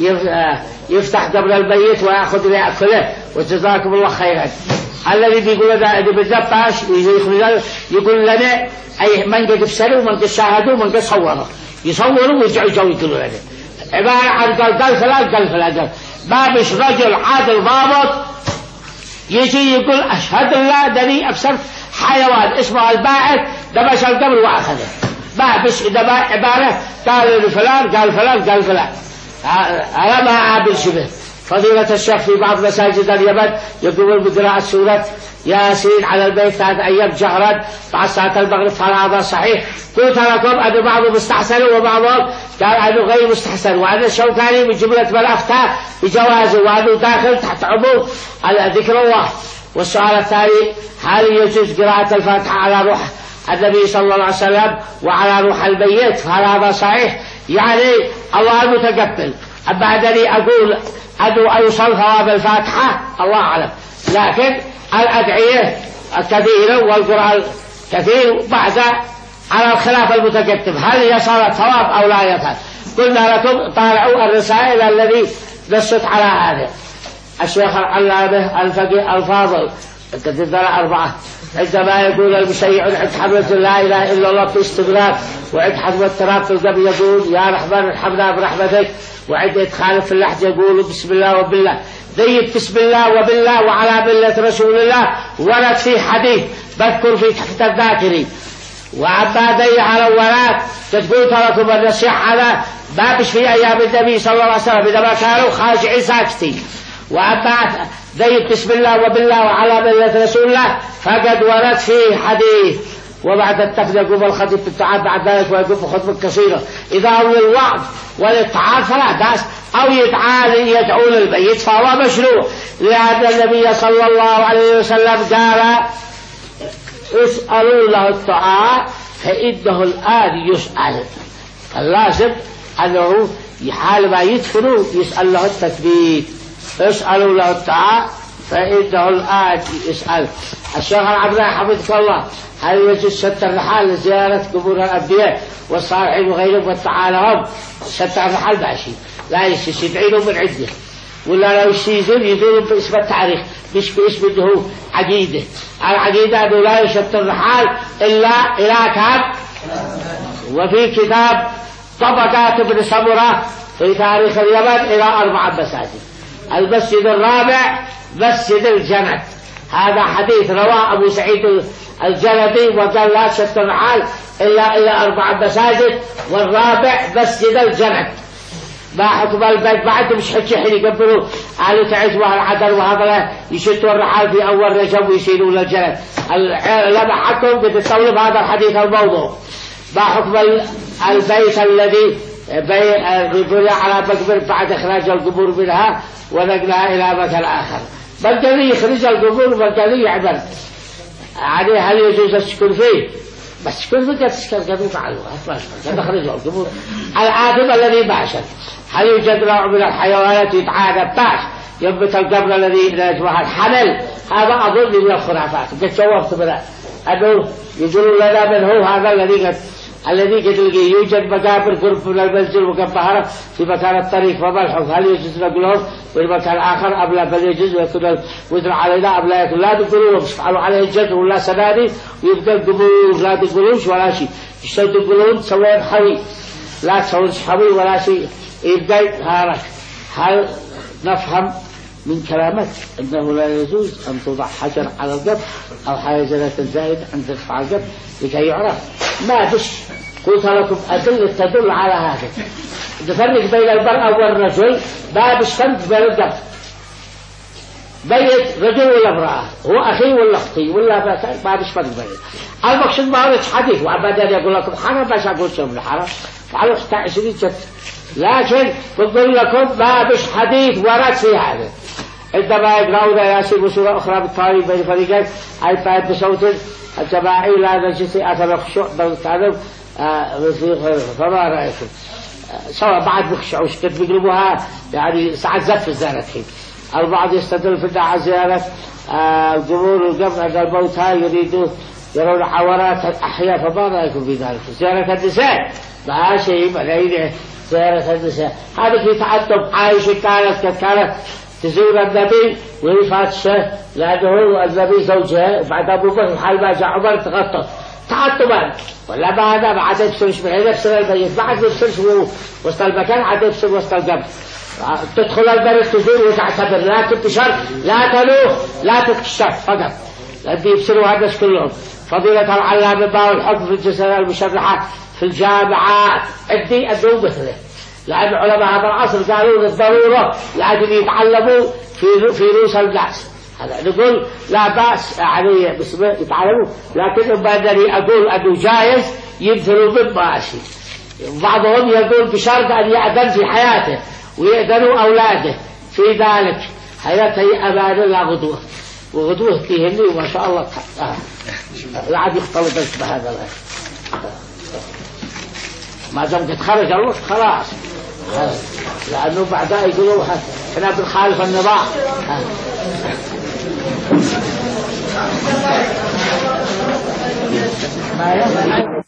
يفتح قبل الميت ويأخذ ليأكله وجزاكم الله خيرا؟ الذي بيقول هذا بالدباش يقول لنا أي من قد بسلوا ومن قد شاهدوا ومن قد صوروا يصوروا ويرجعوا يجوا يقولوا لنا عبارة عن قال قال فلان قال فلان قال. ما مش رجل عادل ضابط يجي يقول أشهد الله دني أبصرت حيوان اسمه الباعث دمش القبر وأخذه. ما بس إذا ما عبارة قال لفلان قال فلان قال فلان، أنا ما عابل شبه. فضيلة الشيخ في بعض مساجد اليمن يقول بقراءة سورة ياسين على البيت ثلاث أيام جهرا بعد صلاة المغرب، فهل هذا صحيح؟ قلت لكم أن بعضهم مستحسن وبعضهم قال أنه غير مستحسن، وأن الشوكاني من جملة من أفتى بجوازه، وأنه داخل تحت عموم ذكر الله. والسؤال الثاني هل يجوز قراءة الفاتحة على روح النبي صلى الله عليه وسلم وعلى روح الميت؟ فهل هذا صحيح؟ يعني الله المتقبل. أما أنني أقول أنه أيوصل ثواب الفاتحة الله أعلم، لكن الأدعية كثيرة والقرآن كثير بعد على الخلاف المتقدم هل يصل الثواب أو لا يصل. قلنا لكم طالعوا الرسائل الذي نصت على هذا. الشيخ العلامة الفقيه الفاضل الكتاب أربعة عندما يقول المشيع عند حملة لا إله إلا الله باستمرار، وعند حزم التراب في القبر يقول يا رحمن ارحمنا برحمتك، وعند إدخال في اللحد يقول بسم الله وبالله. ذيب بسم الله وبالله وعلى ملة رسول الله ورد في حديث بذكر في تحت الذاكرين. وعما ذي على الولاد تقول لكم النصيحة هذا ما بش في أيام النبي صلى الله عليه وسلم إذا كانوا خاشعين ساكتين. وأما ذي بسم الله وبالله وعلى ملة رسول الله فقد ورد فيه حديث. وبعد التقدير يقوم الخطيب بالتعاب بعد ذلك ويقوم خطبة قصيرة إذا هو للوعظ وللتعاب فلا بأس، أو يدعى يدعو للميت فهو مشروع، لأن النبي صلى الله عليه وسلم قال اسألوا له الدعاء فإنه الآن يسأل. فاللازم أنه حال ما يدخلوا يسأل له التثبيت. اسألوا له الدعاء فإنه الآن يسأل. الشيخ العبد حفظك الله هل يجوز شتى الرحال لزيارة قبور الأنبياء والصالحين وغيرهم والتعالى هم؟ شتى الرحال ماشي، لا يجوز يدعينهم من عنده، ولا لو يزول يزولهم باسم التاريخ مش باسم انه عقيدة. العقيدة انه لا يشتى الرحال إلا إلى كان. وفي كتاب طبقات ابن سمرة في تاريخ اليمن إلى أربع مساجد. المسجد الرابع مسجد الجند، هذا حديث رواه أبو سعيد الجلدي وقال لا شتى الرحال إلا إلى أربع مساجد، والرابع مسجد الجند. ما حكم البيت بعد مش حكي حين يقبلوا على تعز والعدل وهذا يشتوا الرحال في أول رجب ويشيلوا للجند. العلماء حكم قد تطلب هذا الحديث الموضوع. ما حكم البيت الذي بني على مقبر بعد إخراج القبور منها ونقلها إلى مكان آخر؟ بدل يخرج القبور بدل يعمل يعني هل يجوز السكن فيه؟ بس كل فكرة تسكر فعلوها هذا خرجوا القبور. العادم الذي باشر هل يوجد نوع من الحيوانات يتعادى باش ينبت القبر الذي لا يشبه الحمل؟ هذا أظن من الخرافات. قد شوفت منها أنه يقولون لنا من هو هذا الذي قد الذي قد لقي يوجد مقابر قرب من المنزل وقد ظهر في مكان الطريق فملحظ هل يجوز نقولهم في مكان آخر أم لا؟ بل يجوز ويكون الوزر علينا أم لا يكون؟ لا تقولون يفعلوا عليه الجد ولا سنادي ويبقى القبور لا تقولونش ولا شيء. اشتوا تقولون تسوين حوي لا تسوين حوي ولا شيء. يبقى هارك هل نفهم من كلامك أنه لا يجوز أن توضع حجر على القبر أو حاجة زائدة أن ترفع القبر لكي يعرف؟ ما بش قلت لكم أدلة تدل على هذا. نفرق بين المرأة والرجل ما بش فرق بين القبر بيت رجل ولا امرأة هو أخي ولا أختي ولا ما بش فرق بين. المقصود ما هو حديث وعبادان يقول لكم حرام باش أقول شيء من الحرام فعلوا حتى عشرين جد لكن بقول لكم ما بش حديث ورد في هذا. عندما يقرأون ياسين وسورة أخرى بالطاري بين فريقين أي فهد بصوت الجماعي لا نجد أثر الخشوع بل تعلم فما رأيكم سواء بعد بخشعوش كنت بيقلبوها يعني ساعات زف الزيارة الحين. البعض يستدل في الدعاء زيارة القبور والقبر عند الموتى يريدوا يرون عورات الأحياء فما رأيكم في ذلك؟ زيارة النساء ما شيء ملايين زيارة النساء هذا في تعتب. عائشة كانت كانت تزور النبي وهي فاتشة لأنه النبي زوجها وبعد أبو بكر حال ما جاء عمر تغطت تعتبا ولا بعد بعد يبصرش من هنا يبصر البيت بعد يبصرش وسط المكان عاد يبصر وسط القبر. تدخل البلد تزور وتعتبر لا تنتشر لا تلوح لا تتكشف فقط الذي يبصروا هذا كلهم. فضيلة العلامة باو الحكم في الجزائر المشرحة في الجامعات عندي أدعو مثله لأن علماء هذا العصر قالوا للضرورة لأجل يتعلموا في في رؤوس الناس. هذا نقول لا بأس يعني بس يتعلموا لكن بدني أقول أنه جائز يمثلوا بالماشي. بعضهم يقول بشرط أن يأذن في حياته ويأذنوا أولاده في ذلك حياته أمان لا غدوة وغدوه فيهن وما شاء الله لا عاد يختلط بهذا الأمر ما دام قد خرج الله خلاص لأنه بعدها يقولوا احنا بنخالف النظام. ما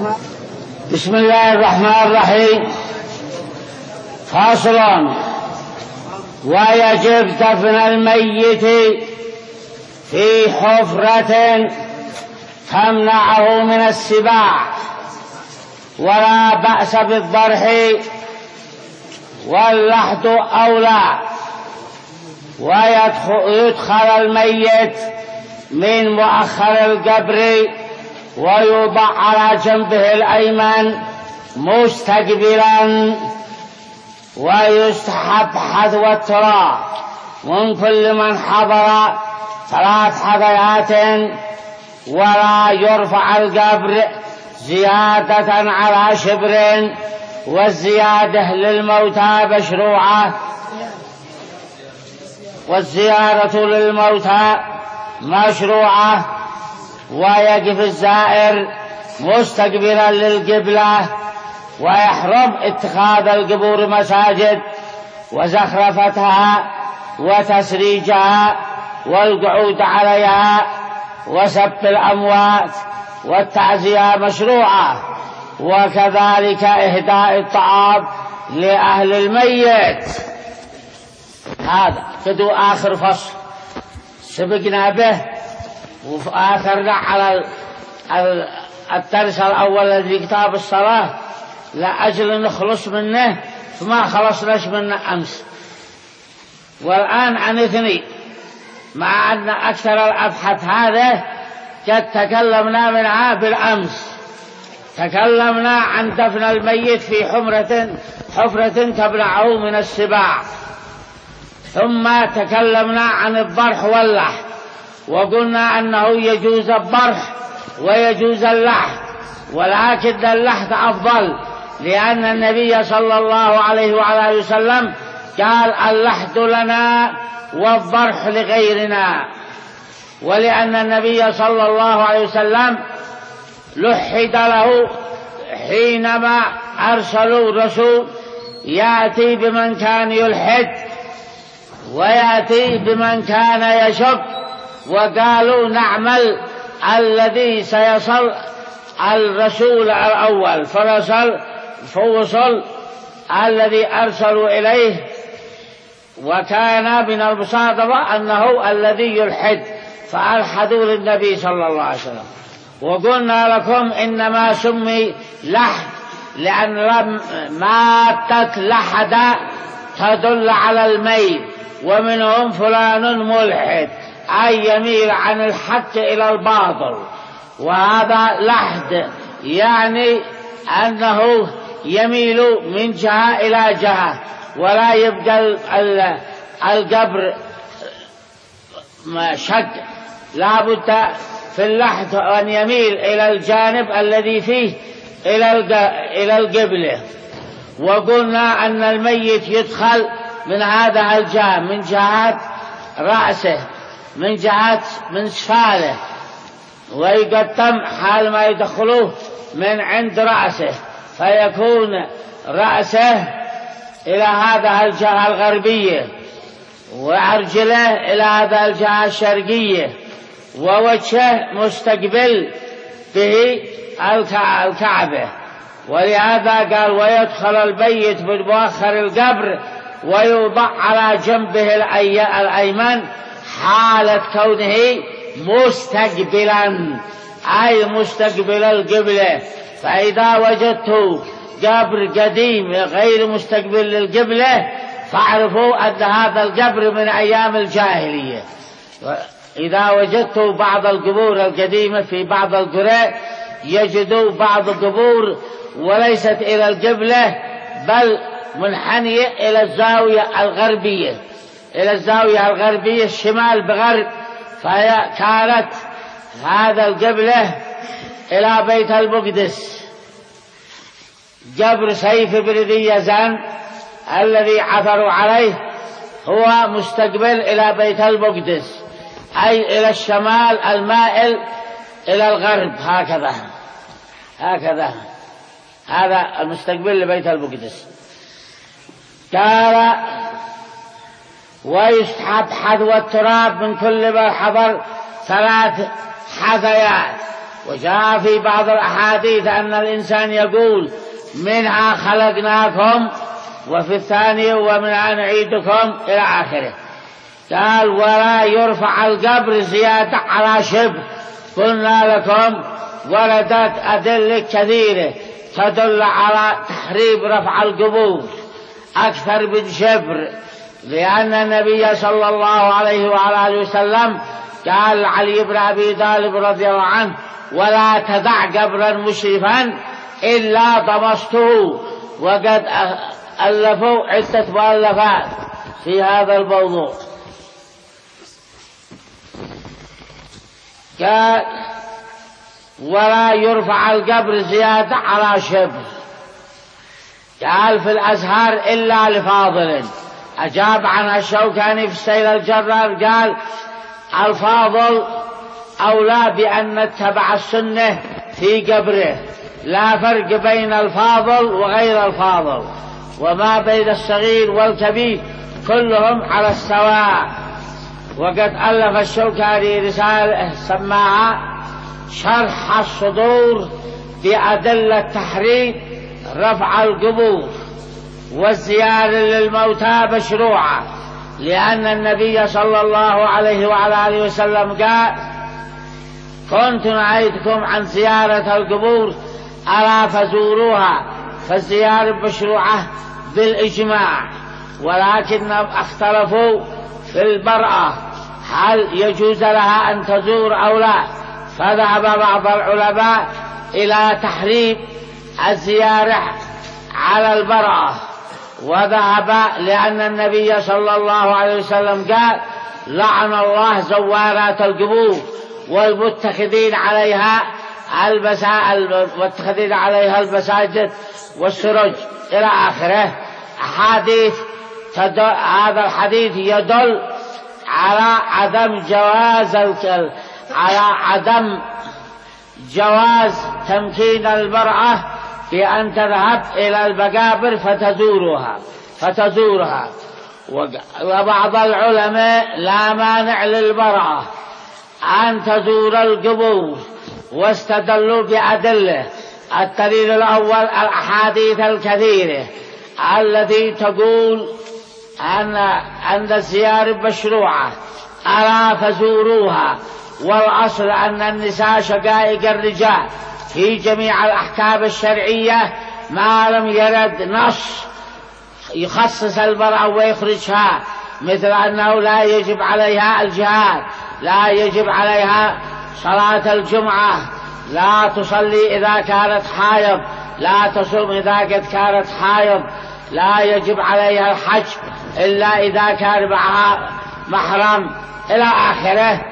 بسم الله الرحمن الرحيم. فاصل. ويجب دفن الميت في حفرة تمنعه من السباع، ولا بأس بالضرح واللحد أولى. ويدخل الميت من مؤخر القبر ويوضع على جنبه الأيمن مستقبلا، ويستحب حذو التراب من كل من حضر ثلاث حذيات، ولا يرفع القبر زيادة على شبر، والزيادة للموتى مشروعة، والزيارة للموتى مشروعة. ويقف الزائر مستقبلا للقبلة، ويحرم اتخاذ القبور مساجد وزخرفتها وتسريجها والقعود عليها وسب الأموات، والتعزية مشروعة، وكذلك إهداء الطعام لأهل الميت. هذا كدو آخر فصل سبقنا به، وآخرنا على الدرس الأول الذي كتاب الصلاة لأجل نخلص منه، فما خلصناش منه أمس. والآن عن اثنين، مع أن أكثر الأبحاث هذا قد تكلمنا منها بالأمس. تكلمنا عن دفن الميت في حفرة حفرة تمنعه من السباع، ثم تكلمنا عن الضرح واللحد، وقلنا أنه يجوز الضرح ويجوز اللحد، ولكن اللحد أفضل، لأن النبي صلى الله عليه وعلى وسلم قال اللحد لنا والضرح لغيرنا، ولأن النبي صلى الله عليه وسلم لحد له حينما أرسلوا الرسول يأتي بمن كان يلحد ويأتي بمن كان يشك، وقالوا نعمل الذي سيصل الرسول الأول، فرسل فوصل الذي أرسلوا إليه، وكان من المصادفة أنه الذي يلحد، فألحدوا للنبي صلى الله عليه وسلم. وقلنا لكم إنما سمي لحد لأن ماتت لحد تدل على الميت، ومنهم فلان ملحد أي يميل عن الحق إلى الباطل، وهذا لحد يعني أنه يميل من جهة إلى جهة، ولا يبقى القبر شق، لا بد في اللحد أن يميل إلى الجانب الذي فيه إلى القبلة. وقلنا أن الميت يدخل من هذا الجانب، من جهات رأسه، من جهات من سفاله، ويقدم حال ما يدخلوه من عند رأسه، فيكون رأسه إلى هذا الجهة الغربية، وأرجله إلى هذا الجهة الشرقية، ووجهه مستقبل به الكعبة. ولهذا قال ويدخل الميت من مؤخر القبر ويوضع على جنبه الأيمن حالة كونه مستقبلا، أي مستقبل القبلة. فإذا وجدت قبر قديم غير مستقبل للقبلة فاعرفوا أن هذا القبر من أيام الجاهلية. إذا وجدت بعض القبور القديمة في بعض القرى يجدوا بعض القبور وليست إلى القبلة بل منحنية إلى الزاوية الغربية، إلى الزاوية الغربية الشمال بغرب، فكانت هذا القبلة إلى بيت المقدس. قبر سيف بن ذي يزن الذي عثروا عليه هو مستقبل إلى بيت المقدس، أي إلى الشمال المائل إلى الغرب، هكذا هكذا هذا المستقبل لبيت المقدس. قال ويستحب حذو التراب من كل من حضر ثلاث حذيات، وجاء في بعض الأحاديث أن الإنسان يقول منها خلقناكم، وفي الثانية ومنها نعيدكم إلى آخره. قال ولا يرفع القبر زيادة على شبر. قلنا لكم وردت أدلة كثيرة تدل على تحريم رفع القبور أكثر من شبر، لأن النبي صلى الله عليه وعلى آله وسلم قال علي بن أبي طالب رضي الله عنه ولا تدع قبرا مشرفا إلا طمسته. وقد ألفوا عدة مؤلفات في هذا الموضوع. قال ولا يرفع القبر زيادة على شبر. قال في الأزهار إلا لفاضل. أجاب عنها الشوكاني في السيل الجرار قال الفاضل أولى بأن نتبع السنة في قبره، لا فرق بين الفاضل وغير الفاضل، وما بين الصغير والكبير كلهم على السواء. وقد ألف الشوكاني رسالة سماها شرح الصدور بأدلة تحريم رفع القبور والزيارة للموتى مشروعة، لأن النبي صلى الله عليه وعلى آله وسلم قال كنت نهيتكم عن زيارة القبور ألا فزوروها، فالزيارة مشروعة بالإجماع، ولكنهم اختلفوا في المرأة هل يجوز لها أن تزور أو لا، فذهب بعض العلماء إلى تحريم الزيارة على المرأة، وذهب لأن النبي صلى الله عليه وسلم قال لعن الله زوارات القبور والمتخذين عليها المتخذين عليها المساجد والسرج إلى آخره. أحاديث هذا الحديث يدل على عدم جواز الكل على عدم جواز تمكين المرأة بأن تذهب إلى المقابر فتزورها فتزورها وبعض العلماء لا مانع للمرأة أن تزور القبور، واستدلوا بأدلة. الدليل الأول الأحاديث الكثيرة التي تقول أن أن الزيارة مشروعة ألا فزوروها، والأصل أن النساء شقائق الرجال في جميع الأحكام الشرعية ما لم يرد نص يخصص المرأة ويخرجها، مثل أنه لا يجب عليها الجهاد، لا يجب عليها صلاة الجمعة، لا تصلي إذا كانت حائض، لا تصوم إذا قد كانت حائض، لا يجب عليها الحج إلا إذا كان معها محرم إلى آخره.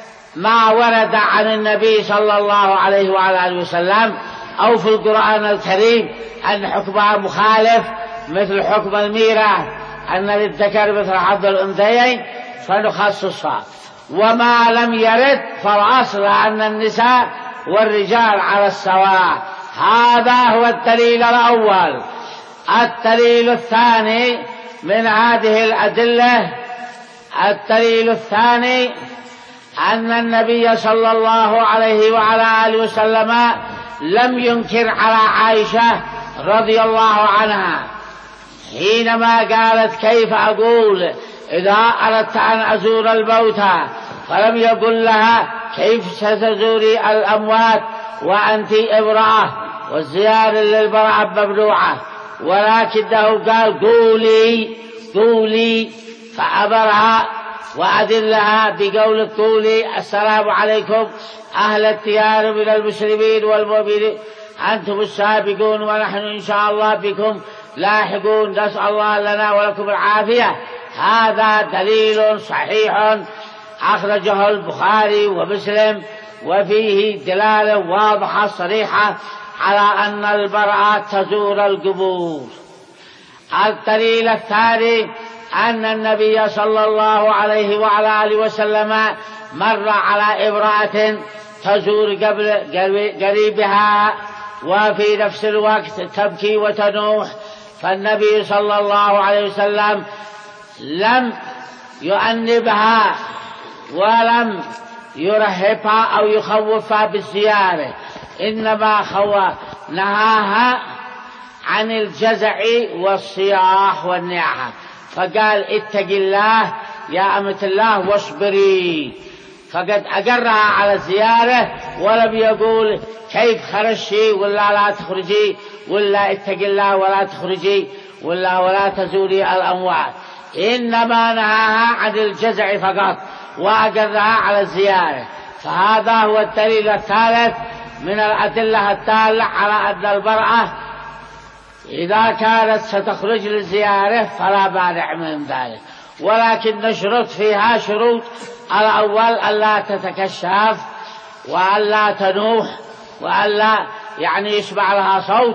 ما ورد عن النبي صلى الله عليه وعلى آله وسلم أو في القرآن الكريم أن حكمها مخالف، مثل حكم الميراث أن للذكر مثل حظ الأنثيين فنخصصها. وما لم يرد فالأصل أن النساء والرجال على السواء. هذا هو الدليل الأول. الدليل الثاني من هذه الأدلة الدليل الثاني أن النبي صلى الله عليه وعلى آله وسلم لم ينكر على عائشة رضي الله عنها حينما قالت كيف أقول إذا أردت أن أزور الموتى، فلم يقل لها كيف ستزوري الأموات وأنت امرأة، والزيارة للمرأة ممنوعة، ولكنه قال قولي قولي، فأمرها وأدلها بقول قولي السلام عليكم أهل الديار من المسلمين والمؤمنين أنتم السابقون ونحن إن شاء الله بكم لاحقون، نسأل الله لنا ولكم العافية. هذا دليل صحيح أخرجه البخاري ومسلم، وفيه دلالة واضحة صريحة على أن المرأة تزور القبور. الدليل الثاني أن النبي صلى الله عليه وعلى آله وسلم مر على امرأة تزور قبل قريبها وفي نفس الوقت تبكي وتنوح، فالنبي صلى الله عليه وسلم لم يؤنبها ولم يرهبها أو يخوفها بالزيارة، إنما خو نهاها عن الجزع والصياح والنعاح، فقال اتق الله يا أمة الله واصبري، فقد أقرها على الزيارة ولم يقول كيف خرجي ولا لا تخرجي ولا اتق الله ولا تخرجي ولا ولا تزوري الأموات، إنما نهاها عن الجزع فقط وأقرها على الزيارة. فهذا هو الدليل الثالث من الأدلة الدالة على أن المرأة إذا كانت ستخرج للزيارة فلا مانع من ذلك، ولكن نشرط فيها شروط: الأول ألا تتكشف، وألا تنوح، وألا يعني يسمع لها صوت.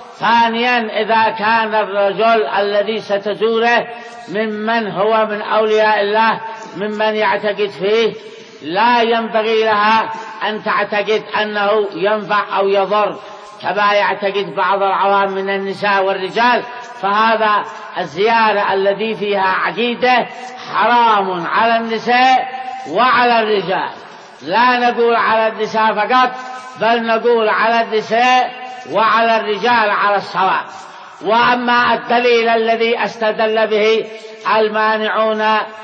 ثانيا إذا كان الرجل الذي ستزوره ممن هو من أولياء الله ممن يعتقد فيه، لا ينبغي لها أن تعتقد أنه ينفع أو يضر كما يعتقد بعض العوام من النساء والرجال، فهذا الزيارة الذي فيها عقيدة حرام على النساء وعلى الرجال، لا نقول على النساء فقط بل نقول على النساء وعلى الرجال على السواء. وأما الدليل الذي استدل به المانعون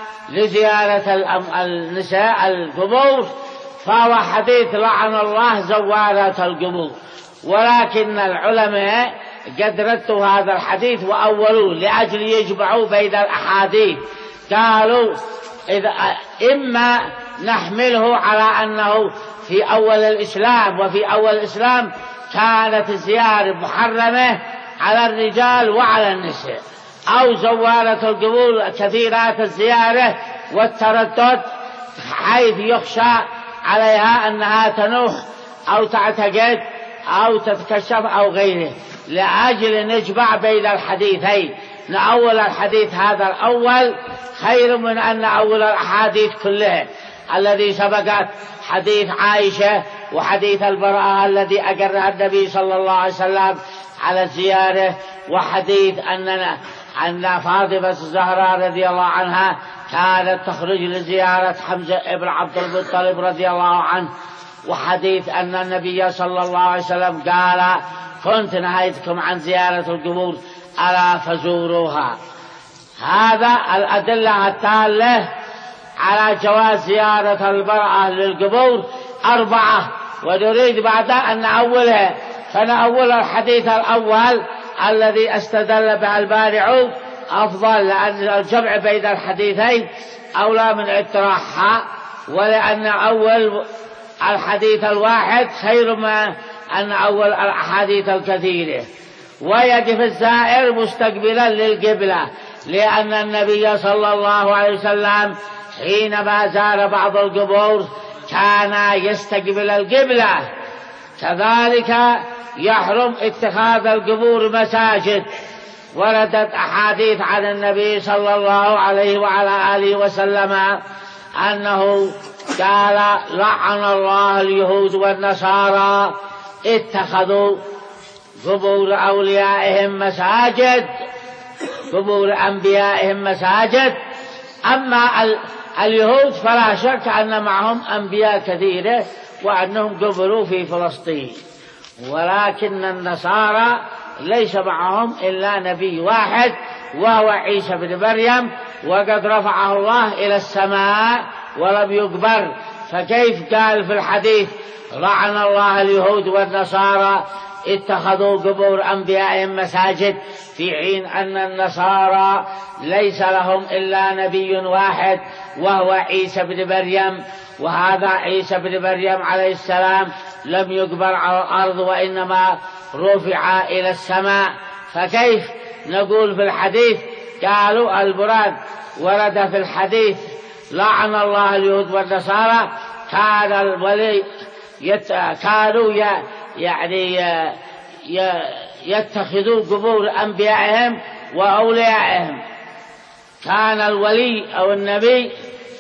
لزيارة النساء القبور فهو حديث لعن الله زوارات القبور، ولكن العلماء قد ردوا هذا الحديث وأولوه لأجل يجمعوا بين الأحاديث. قالوا إذا إما نحمله على أنه في أول الإسلام، وفي أول الإسلام كانت الزيارة محرمة على الرجال وعلى النساء، أو زوارة القبور كثيرات الزيارة والتردد حيث يخشى عليها أنها تنوح أو تعتقد أو تتكشف أو غيره، لأجل نجمع بين الحديثين. نأول الحديث هذا الأول خير من أن نأول الأحاديث كلها الذي سبقت، حديث عائشة وحديث البراءة الذي أقرها النبي صلى الله عليه وسلم على الزيارة، وحديث أننا أن فاطمة الزهراء رضي الله عنها كانت تخرج لزيارة حمزة ابن عبد المطلب رضي الله عنه، وحديث أن النبي صلى الله عليه وسلم قال كنت نهيتكم عن زيارة القبور ألا فزوروها. هذا الأدلة الدالة على جواز زيارة المرأة للقبور أربعة، ونريد بعد أن نأولها. فنأول الحديث الأول الذي استدل به البارع أفضل، لأن الجمع بين الحديثين أولى من اطراحها، ولأن أول الحديث الواحد خير ما أن أول الأحاديث الكثيرة. ويقف الزائر مستقبلا للقبلة، لأن النبي صلى الله عليه وسلم حينما زار بعض القبور كان يستقبل القبلة. كذلك يحرم اتخاذ القبور مساجد، وردت أحاديث عن النبي صلى الله عليه وعلى آله وسلم أنه قال لعن الله اليهود والنصارى اتخذوا قبور أوليائهم مساجد، قبور أنبيائهم مساجد. أما اليهود فلا شك أن معهم أنبياء كثيرة وأنهم قبروا في فلسطين، ولكن النصارى ليس معهم إلا نبي واحد وهو عيسى بن مريم، وقد رفعه الله إلى السماء ولم يقبر. فكيف قال في الحديث لعن الله اليهود والنصارى اتخذوا قبور أنبيائهم مساجد، في حين أن النصارى ليس لهم إلا نبي واحد وهو عيسى بن مريم، وهذا عيسى بن مريم عليه السلام لم يقبر على الأرض وإنما رفع إلى السماء. فكيف نقول في الحديث؟ قالوا المراد ورد في الحديث لعن الله اليهود والنصارى كان الولي يت... كانوا ي... يعني ي... يتخذوا قبور أنبيائهم وأوليائهم. كان الولي أو النبي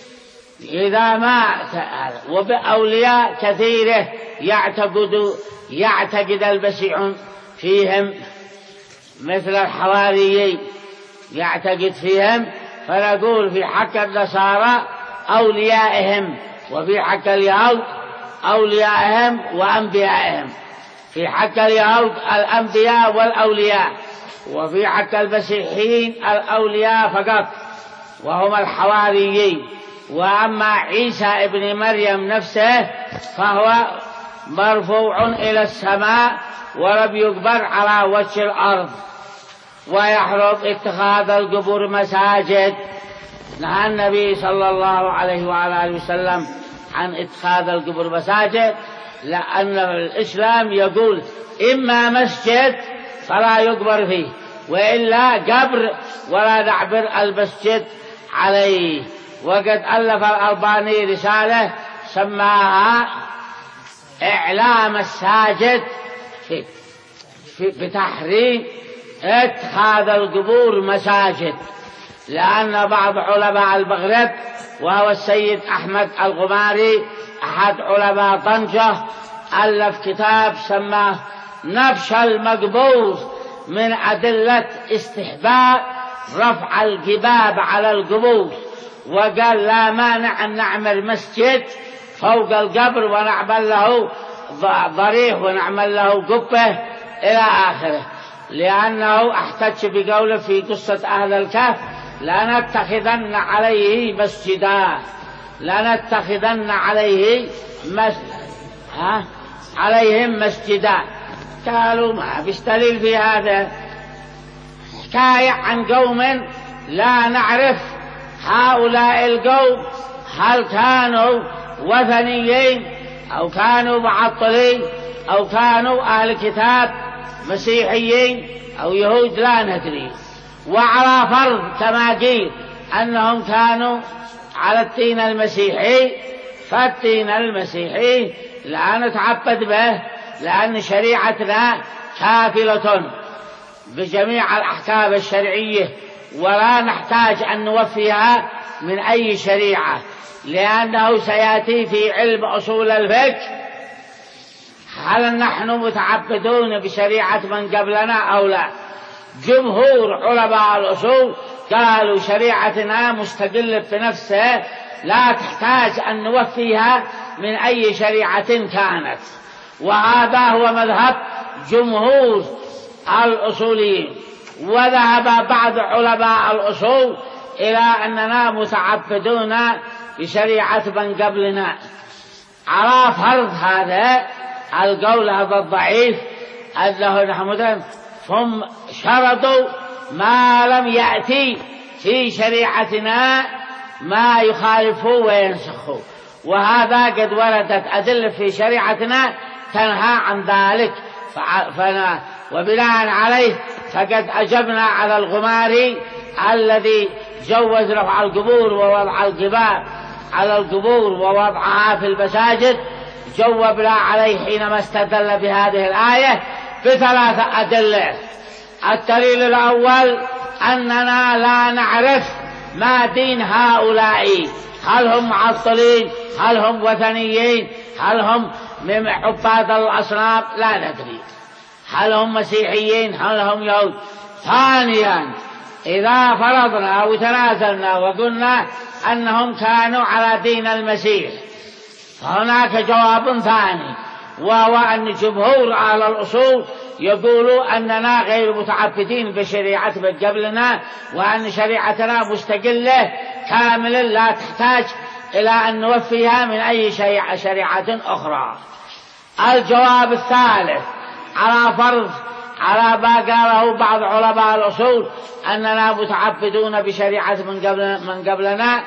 إذا مات وبأولياء كثيرة يعتقد يعتقد البشع فيهم مثل الحواريين يعتقد فيهم، فنقول في حق النصارى أوليائهم وفي حق اليهود أوليائهم وأنبيائهم، في حق اليهود الأنبياء والأولياء، وفي حق المسيحيين الأولياء فقط وهم الحواريين. وأما عيسى ابن مريم نفسه فهو مرفوع إلى السماء ولم يقبر على وجه الأرض. ويحرم اتخاذ القبور مساجد، نهى النبي صلى الله عليه وعلى آله وسلم عن اتخاذ القبور مساجد، لأن الإسلام يقول إما مسجد فلا يقبر فيه، وإلا قبر ولا نعبر المسجد عليه. وقد ألف الألباني رسالة سماها إعلام الساجد في في بتحريم اتخاذ القبور مساجد، لأن بعض علماء المغرب وهو السيد أحمد الغماري أحد علماء طنجة ألف كتاب سماه نبش المقبور من أدلة استحباب رفع الجباب على القبور، وقال لا مانع أن نعمل مسجد فوق القبر ونعمل له ضريح ونعمل له قبة إلى آخره، لأنه احتج بقوله في قصة أهل الكهف لنتخذن عليه مسجدا، لنتخذن عليه مسجدا ها عليهم مسجدا. قالوا ما فيش دليل في هذا، حكاية عن قوم لا نعرف هؤلاء القوم هل كانوا وثنيين أو كانوا معطلين أو كانوا أهل كتاب مسيحيين أو يهود لا ندري. وعلى فرض كما قيل أنهم كانوا على الدين المسيحي، فالدين المسيحي لا نتعبد به، لأن شريعتنا كافلة بجميع الأحكام الشرعية ولا نحتاج أن نوفيها من أي شريعة، لأنه سيأتي في علم أصول الفقه هل نحن متعبدون بشريعة من قبلنا أو لا. جمهور علماء الأصول قالوا شريعتنا مستقلة بنفسها لا تحتاج أن نوفيها من أي شريعة كانت، وهذا هو مذهب جمهور الأصوليين. وذهب بعض علماء الأصول إلى أننا متعبدون بشريعة من قبلنا. على فرض هذا القول هذا الضعيف أنه نحن ثم شرطوا ما لم يأتي في شريعتنا ما يخالفه وينسخه، وهذا قد وردت أدلة في شريعتنا تنهى عن ذلك. فنا وبناء عليه فقد أجبنا على الغماري الذي جوز رفع القبور ووضع الجباب على القبور ووضعها في المساجد، جوبنا عليه حينما استدل بهذه الآية بثلاثة أدلة. الدليل الأول أننا لا نعرف ما دين هؤلاء، هل هم معطلين، هل هم وثنيين، هل هم من عباد الأصنام، لا ندري، هل هم مسيحيين، هل هم يهود. ثانيا إذا فرضنا وتنازلنا وقلنا أنهم كانوا على دين المسيح فهناك جواب ثاني، وهو أن جمهور أهل الأصول يقولوا أننا غير متعبدين بشريعة من قبلنا، وأن شريعتنا مستقلة كاملة لا تحتاج إلى أن نوفيها من أي شريعة أخرى. الجواب الثالث على فرض على ما قاله بعض علماء الأصول أننا متعبدون بشريعة من قبلنا, من قبلنا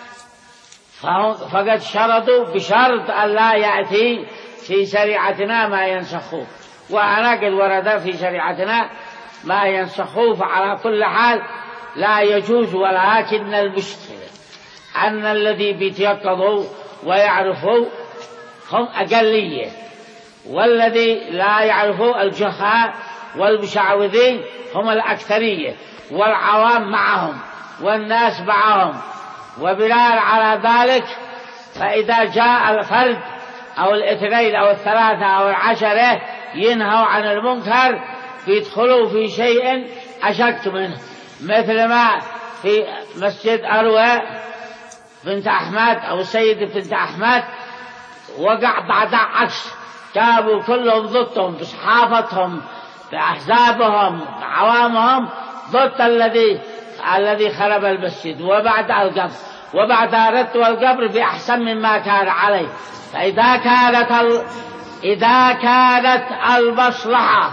فقد شرطوا بشرط أن لا يأتي في شريعتنا ما ينسخوه، وأنا قد ورد في شريعتنا ما ينسخوه. فعلى كل حال لا يجوز، ولكن المشكلة أن الذي بيتيقظوا ويعرفوا هم أقلية، والذي لا يعرفوا الجهال والمشعوذين هم الأكثرية، والعوام معهم والناس معهم. وبناء على ذلك فإذا جاء الفرد أو الاثنين أو الثلاثة أو العشرة ينهوا عن المنكر بيدخلوا في شيء أشك منه، مثل ما في مسجد أروى بنت أحمد أو السيدة بنت أحمد وقع بعد عكس، جابوا كلهم ضدهم بصحافتهم بأحزابهم بعوامهم ضد الذي الذي خرب المسجد. وبعد القبر وبعد ردوا القبر بأحسن مما كان عليه. فإذا كانت ال... إذا كانت المصلحة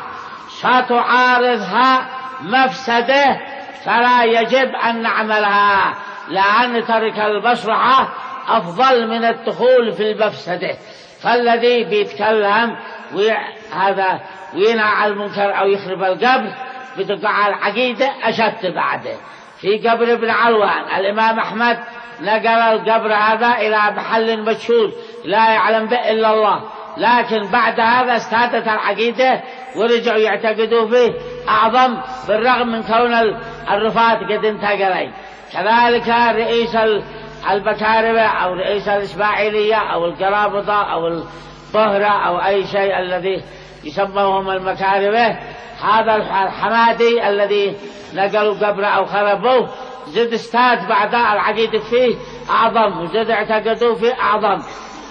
ستعارضها مفسده فلا يجب أن نعملها، لأن ترك المصلحة أفضل من الدخول في المفسده. فالذي بيتكلم وهذا وينهى المنكر أو يخرب القبر بتقع العقيدة أشد بعده. في قبر ابن علوان الإمام أحمد نقل القبر هذا إلى محل مجهول لا يعلم به إلا الله، لكن بعد هذا استادت العقيدة ورجعوا يعتقدوا فيه أعظم بالرغم من كون الرفات قد انتقلي. كذلك رئيس البكاربة أو رئيس الإسماعيلية أو القرابطة أو الظهرة أو أي شيء الذي يسموهم المكاربة، هذا الحمادي الذي نقلوا قبره أو خربوه زد استاد بعد العقيدة فيه أعظم وزد اعتقدوا فيه أعظم.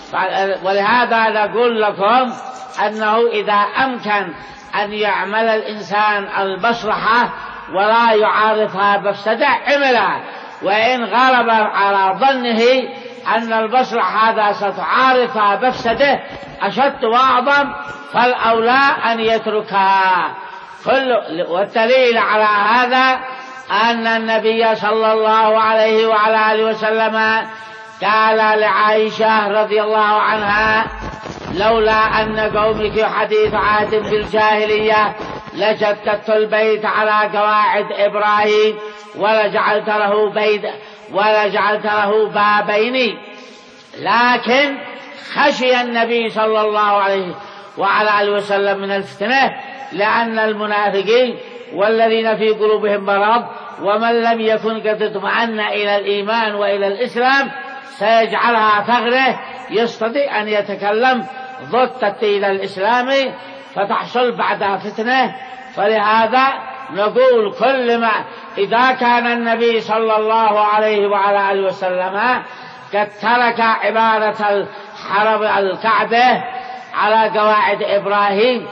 ولهذا نقول لكم أنه إذا أمكن أن يعمل الإنسان المصلحة ولا يعارضها مفسده عملها، وإن غلب على ظنه أن المصلحة هذا ستعارضها مفسده أشد وأعظم فالأولى أن يتركها. والدليل على هذا أن النبي صلى الله عليه وعلى آله وسلم قال لعائشة رضي الله عنها: لولا أن قومك حديث عهد بالجاهلية لجددت البيت على قواعد إبراهيم ولجعلت له بيت ولجعلت له بابين. لكن خشي النبي صلى الله عليه وعلى آله وسلم من الفتنة، لأن المنافقين والذين في قلوبهم مرض ومن لم يكن قد اطمأن إلى الإيمان وإلى الإسلام سيجعلها ثغرة يستطيع أن يتكلم ضد الدين الإسلامي فتحصل بعدها فتنة. فلهذا نقول كل ما إذا كان النبي صلى الله عليه وعلى آله وسلم قد ترك عبارة الحرم الكعبة على قواعد إبراهيم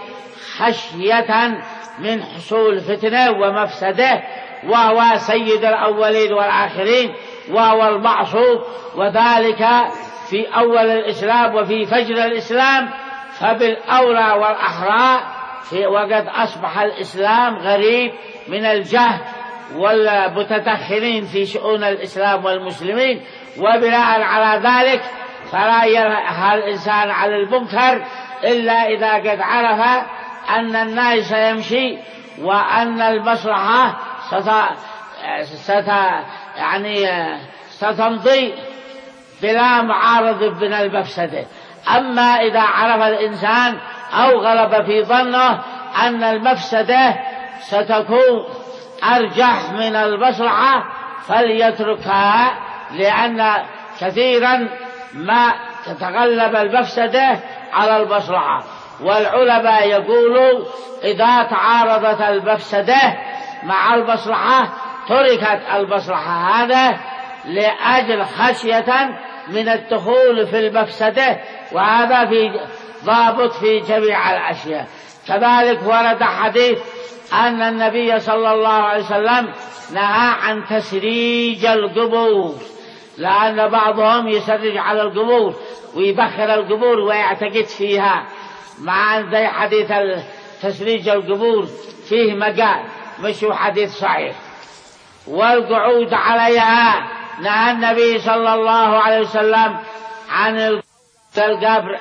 خشية من حصول فتنة ومفسدة، وهو سيد الأولين والآخرين وهو المعصوم، وذلك في أول الإسلام وفي فجر الإسلام، فبالأولى والأحرى وقد أصبح الإسلام غريب من الجهل والمتدخلين في شؤون الإسلام والمسلمين. وبناء على ذلك فلا ينهى الإنسان على المنكر إلا إذا قد عرف أن الناس سيمشي وأن المصلحة ست... ست... يعني ستمضي بلا معارض من المفسدة. أما إذا عرف الإنسان أو غلب في ظنه أن المفسدة ستكون أرجح من المصلحة فليتركها، لأن كثيرا ما تتغلب المفسدة على المصلحة. والعلماء يقولوا إذا تعارضت المفسدة مع المصلحة تركت المصلحة هذا لأجل خشية من الدخول في المفسدة، وهذا في ضابط في جميع الأشياء. كذلك ورد حديث أن النبي صلى الله عليه وسلم نهى عن تسريج القبور، لأن بعضهم يسرج على القبور ويبخر القبور ويعتقد فيها، مع أن ذي حديث تسريج القبور فيه مقال مش حديث صحيح. والقعود عليها نهى النبي صلى الله عليه وسلم عن القبر،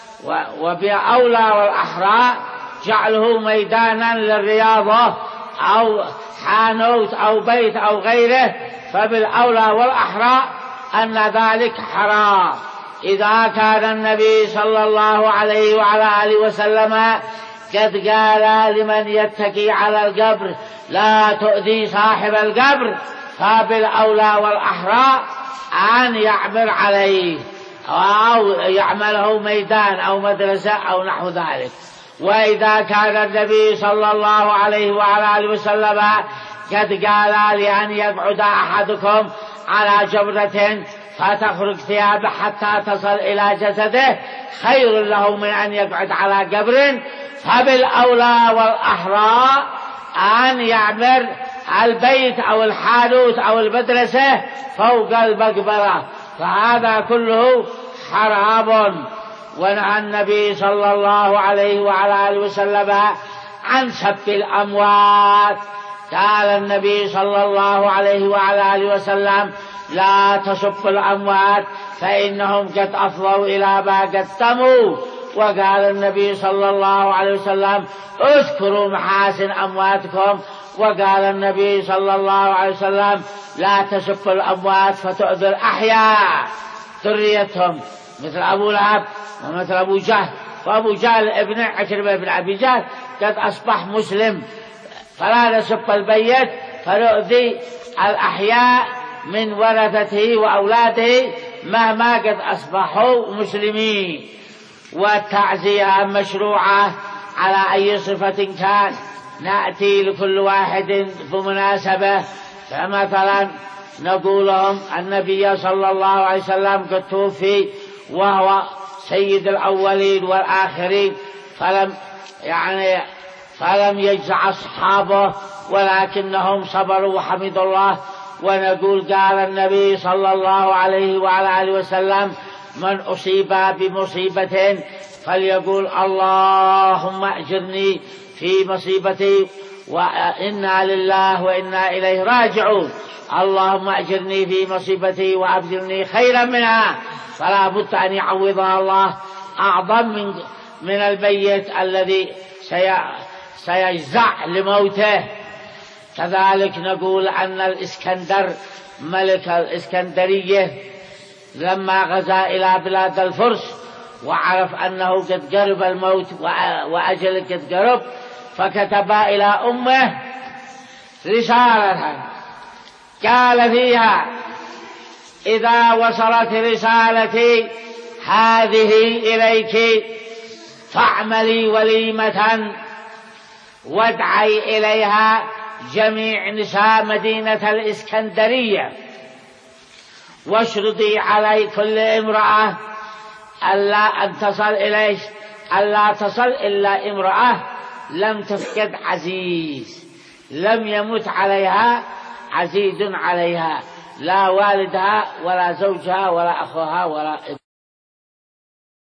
وبأولى والأحرى جعله ميدانا للرياضة أو حانوت أو بيت أو غيره، فبالأولى والأحرى أن ذلك حرام. إذا كان النبي صلى الله عليه وعلى آله وسلم قد قال لمن يتكي على القبر لا تؤذي صاحب القبر، فبالأولى والأحرى أن يعمر عليه أو يعمله ميدان أو مدرسة أو نحو ذلك. وإذا كان النبي صلى الله عليه وعلى آله وسلم قد قال لأن يقعد أحدكم على جبرة فتخرج ثيابه حتى تصل إلى جسده خير له من أن يقعد على قبر، فبالأولى والأحرى أن يعمر البيت أو الحانوت أو المدرسة فوق المقبرة، فهذا كله حرام. ونهى النبي صلى الله عليه وعلى آله وسلم عن سب الأموات. قال النبي صلى الله عليه وعلى آله وسلم: لا تسبوا الأموات فإنهم قد أفضوا إلى ما قدموا. وقال النبي صلى الله عليه وسلم: اذكروا محاسن أمواتكم. وقال النبي صلى الله عليه وسلم: لا تسبوا الأموات فتؤذوا الأحياء ذريتهم، مثل أبو لهب ومثل أبو جهل. وأبو جهل ابن عكرمة بن أبي جهل قد أصبح مسلم، فلا نسب البيت فنؤذي الأحياء من ورثته وأولاده مهما قد أصبحوا مسلمين. والتعزية مشروعة على أي صفة كان، نأتي لكل واحد بمناسبة. فمثلا نقول لهم: النبي صلى الله عليه وسلم قد توفي وهو سيد الأولين والآخرين، فلم يعني فلم يجزع أصحابه ولكنهم صبروا وحمدوا الله. ونقول: قال النبي صلى الله عليه وعلى آله وسلم: من أصيب بمصيبة فليقول اللهم أجرني في مصيبتي وإنا لله وإنا إليه راجعون. اللهم أجرني في مصيبتي وأبدلني خيرا منها. فلا بد أن يعوضها الله أعظم من من الميت الذي سيجزع لموته. كذلك نقول أن الإسكندر ملك الإسكندرية لما غزا إلى بلاد الفرس وعرف أنه قد قرب الموت وأجل قد قرب، فكتب إلى أمه رسالة قال فيها: إذا وصلت رسالتي هذه إليك فاعملي وليمة وادعي إليها جميع نساء مدينة الإسكندرية، واشرطي علي كل امرأة ألا أن تصل إليه ألا تصل إلا امرأة لم تفقد عزيز، لم يمت عليها عزيز عليها، لا والدها ولا زوجها ولا أخوها ولا ابنها.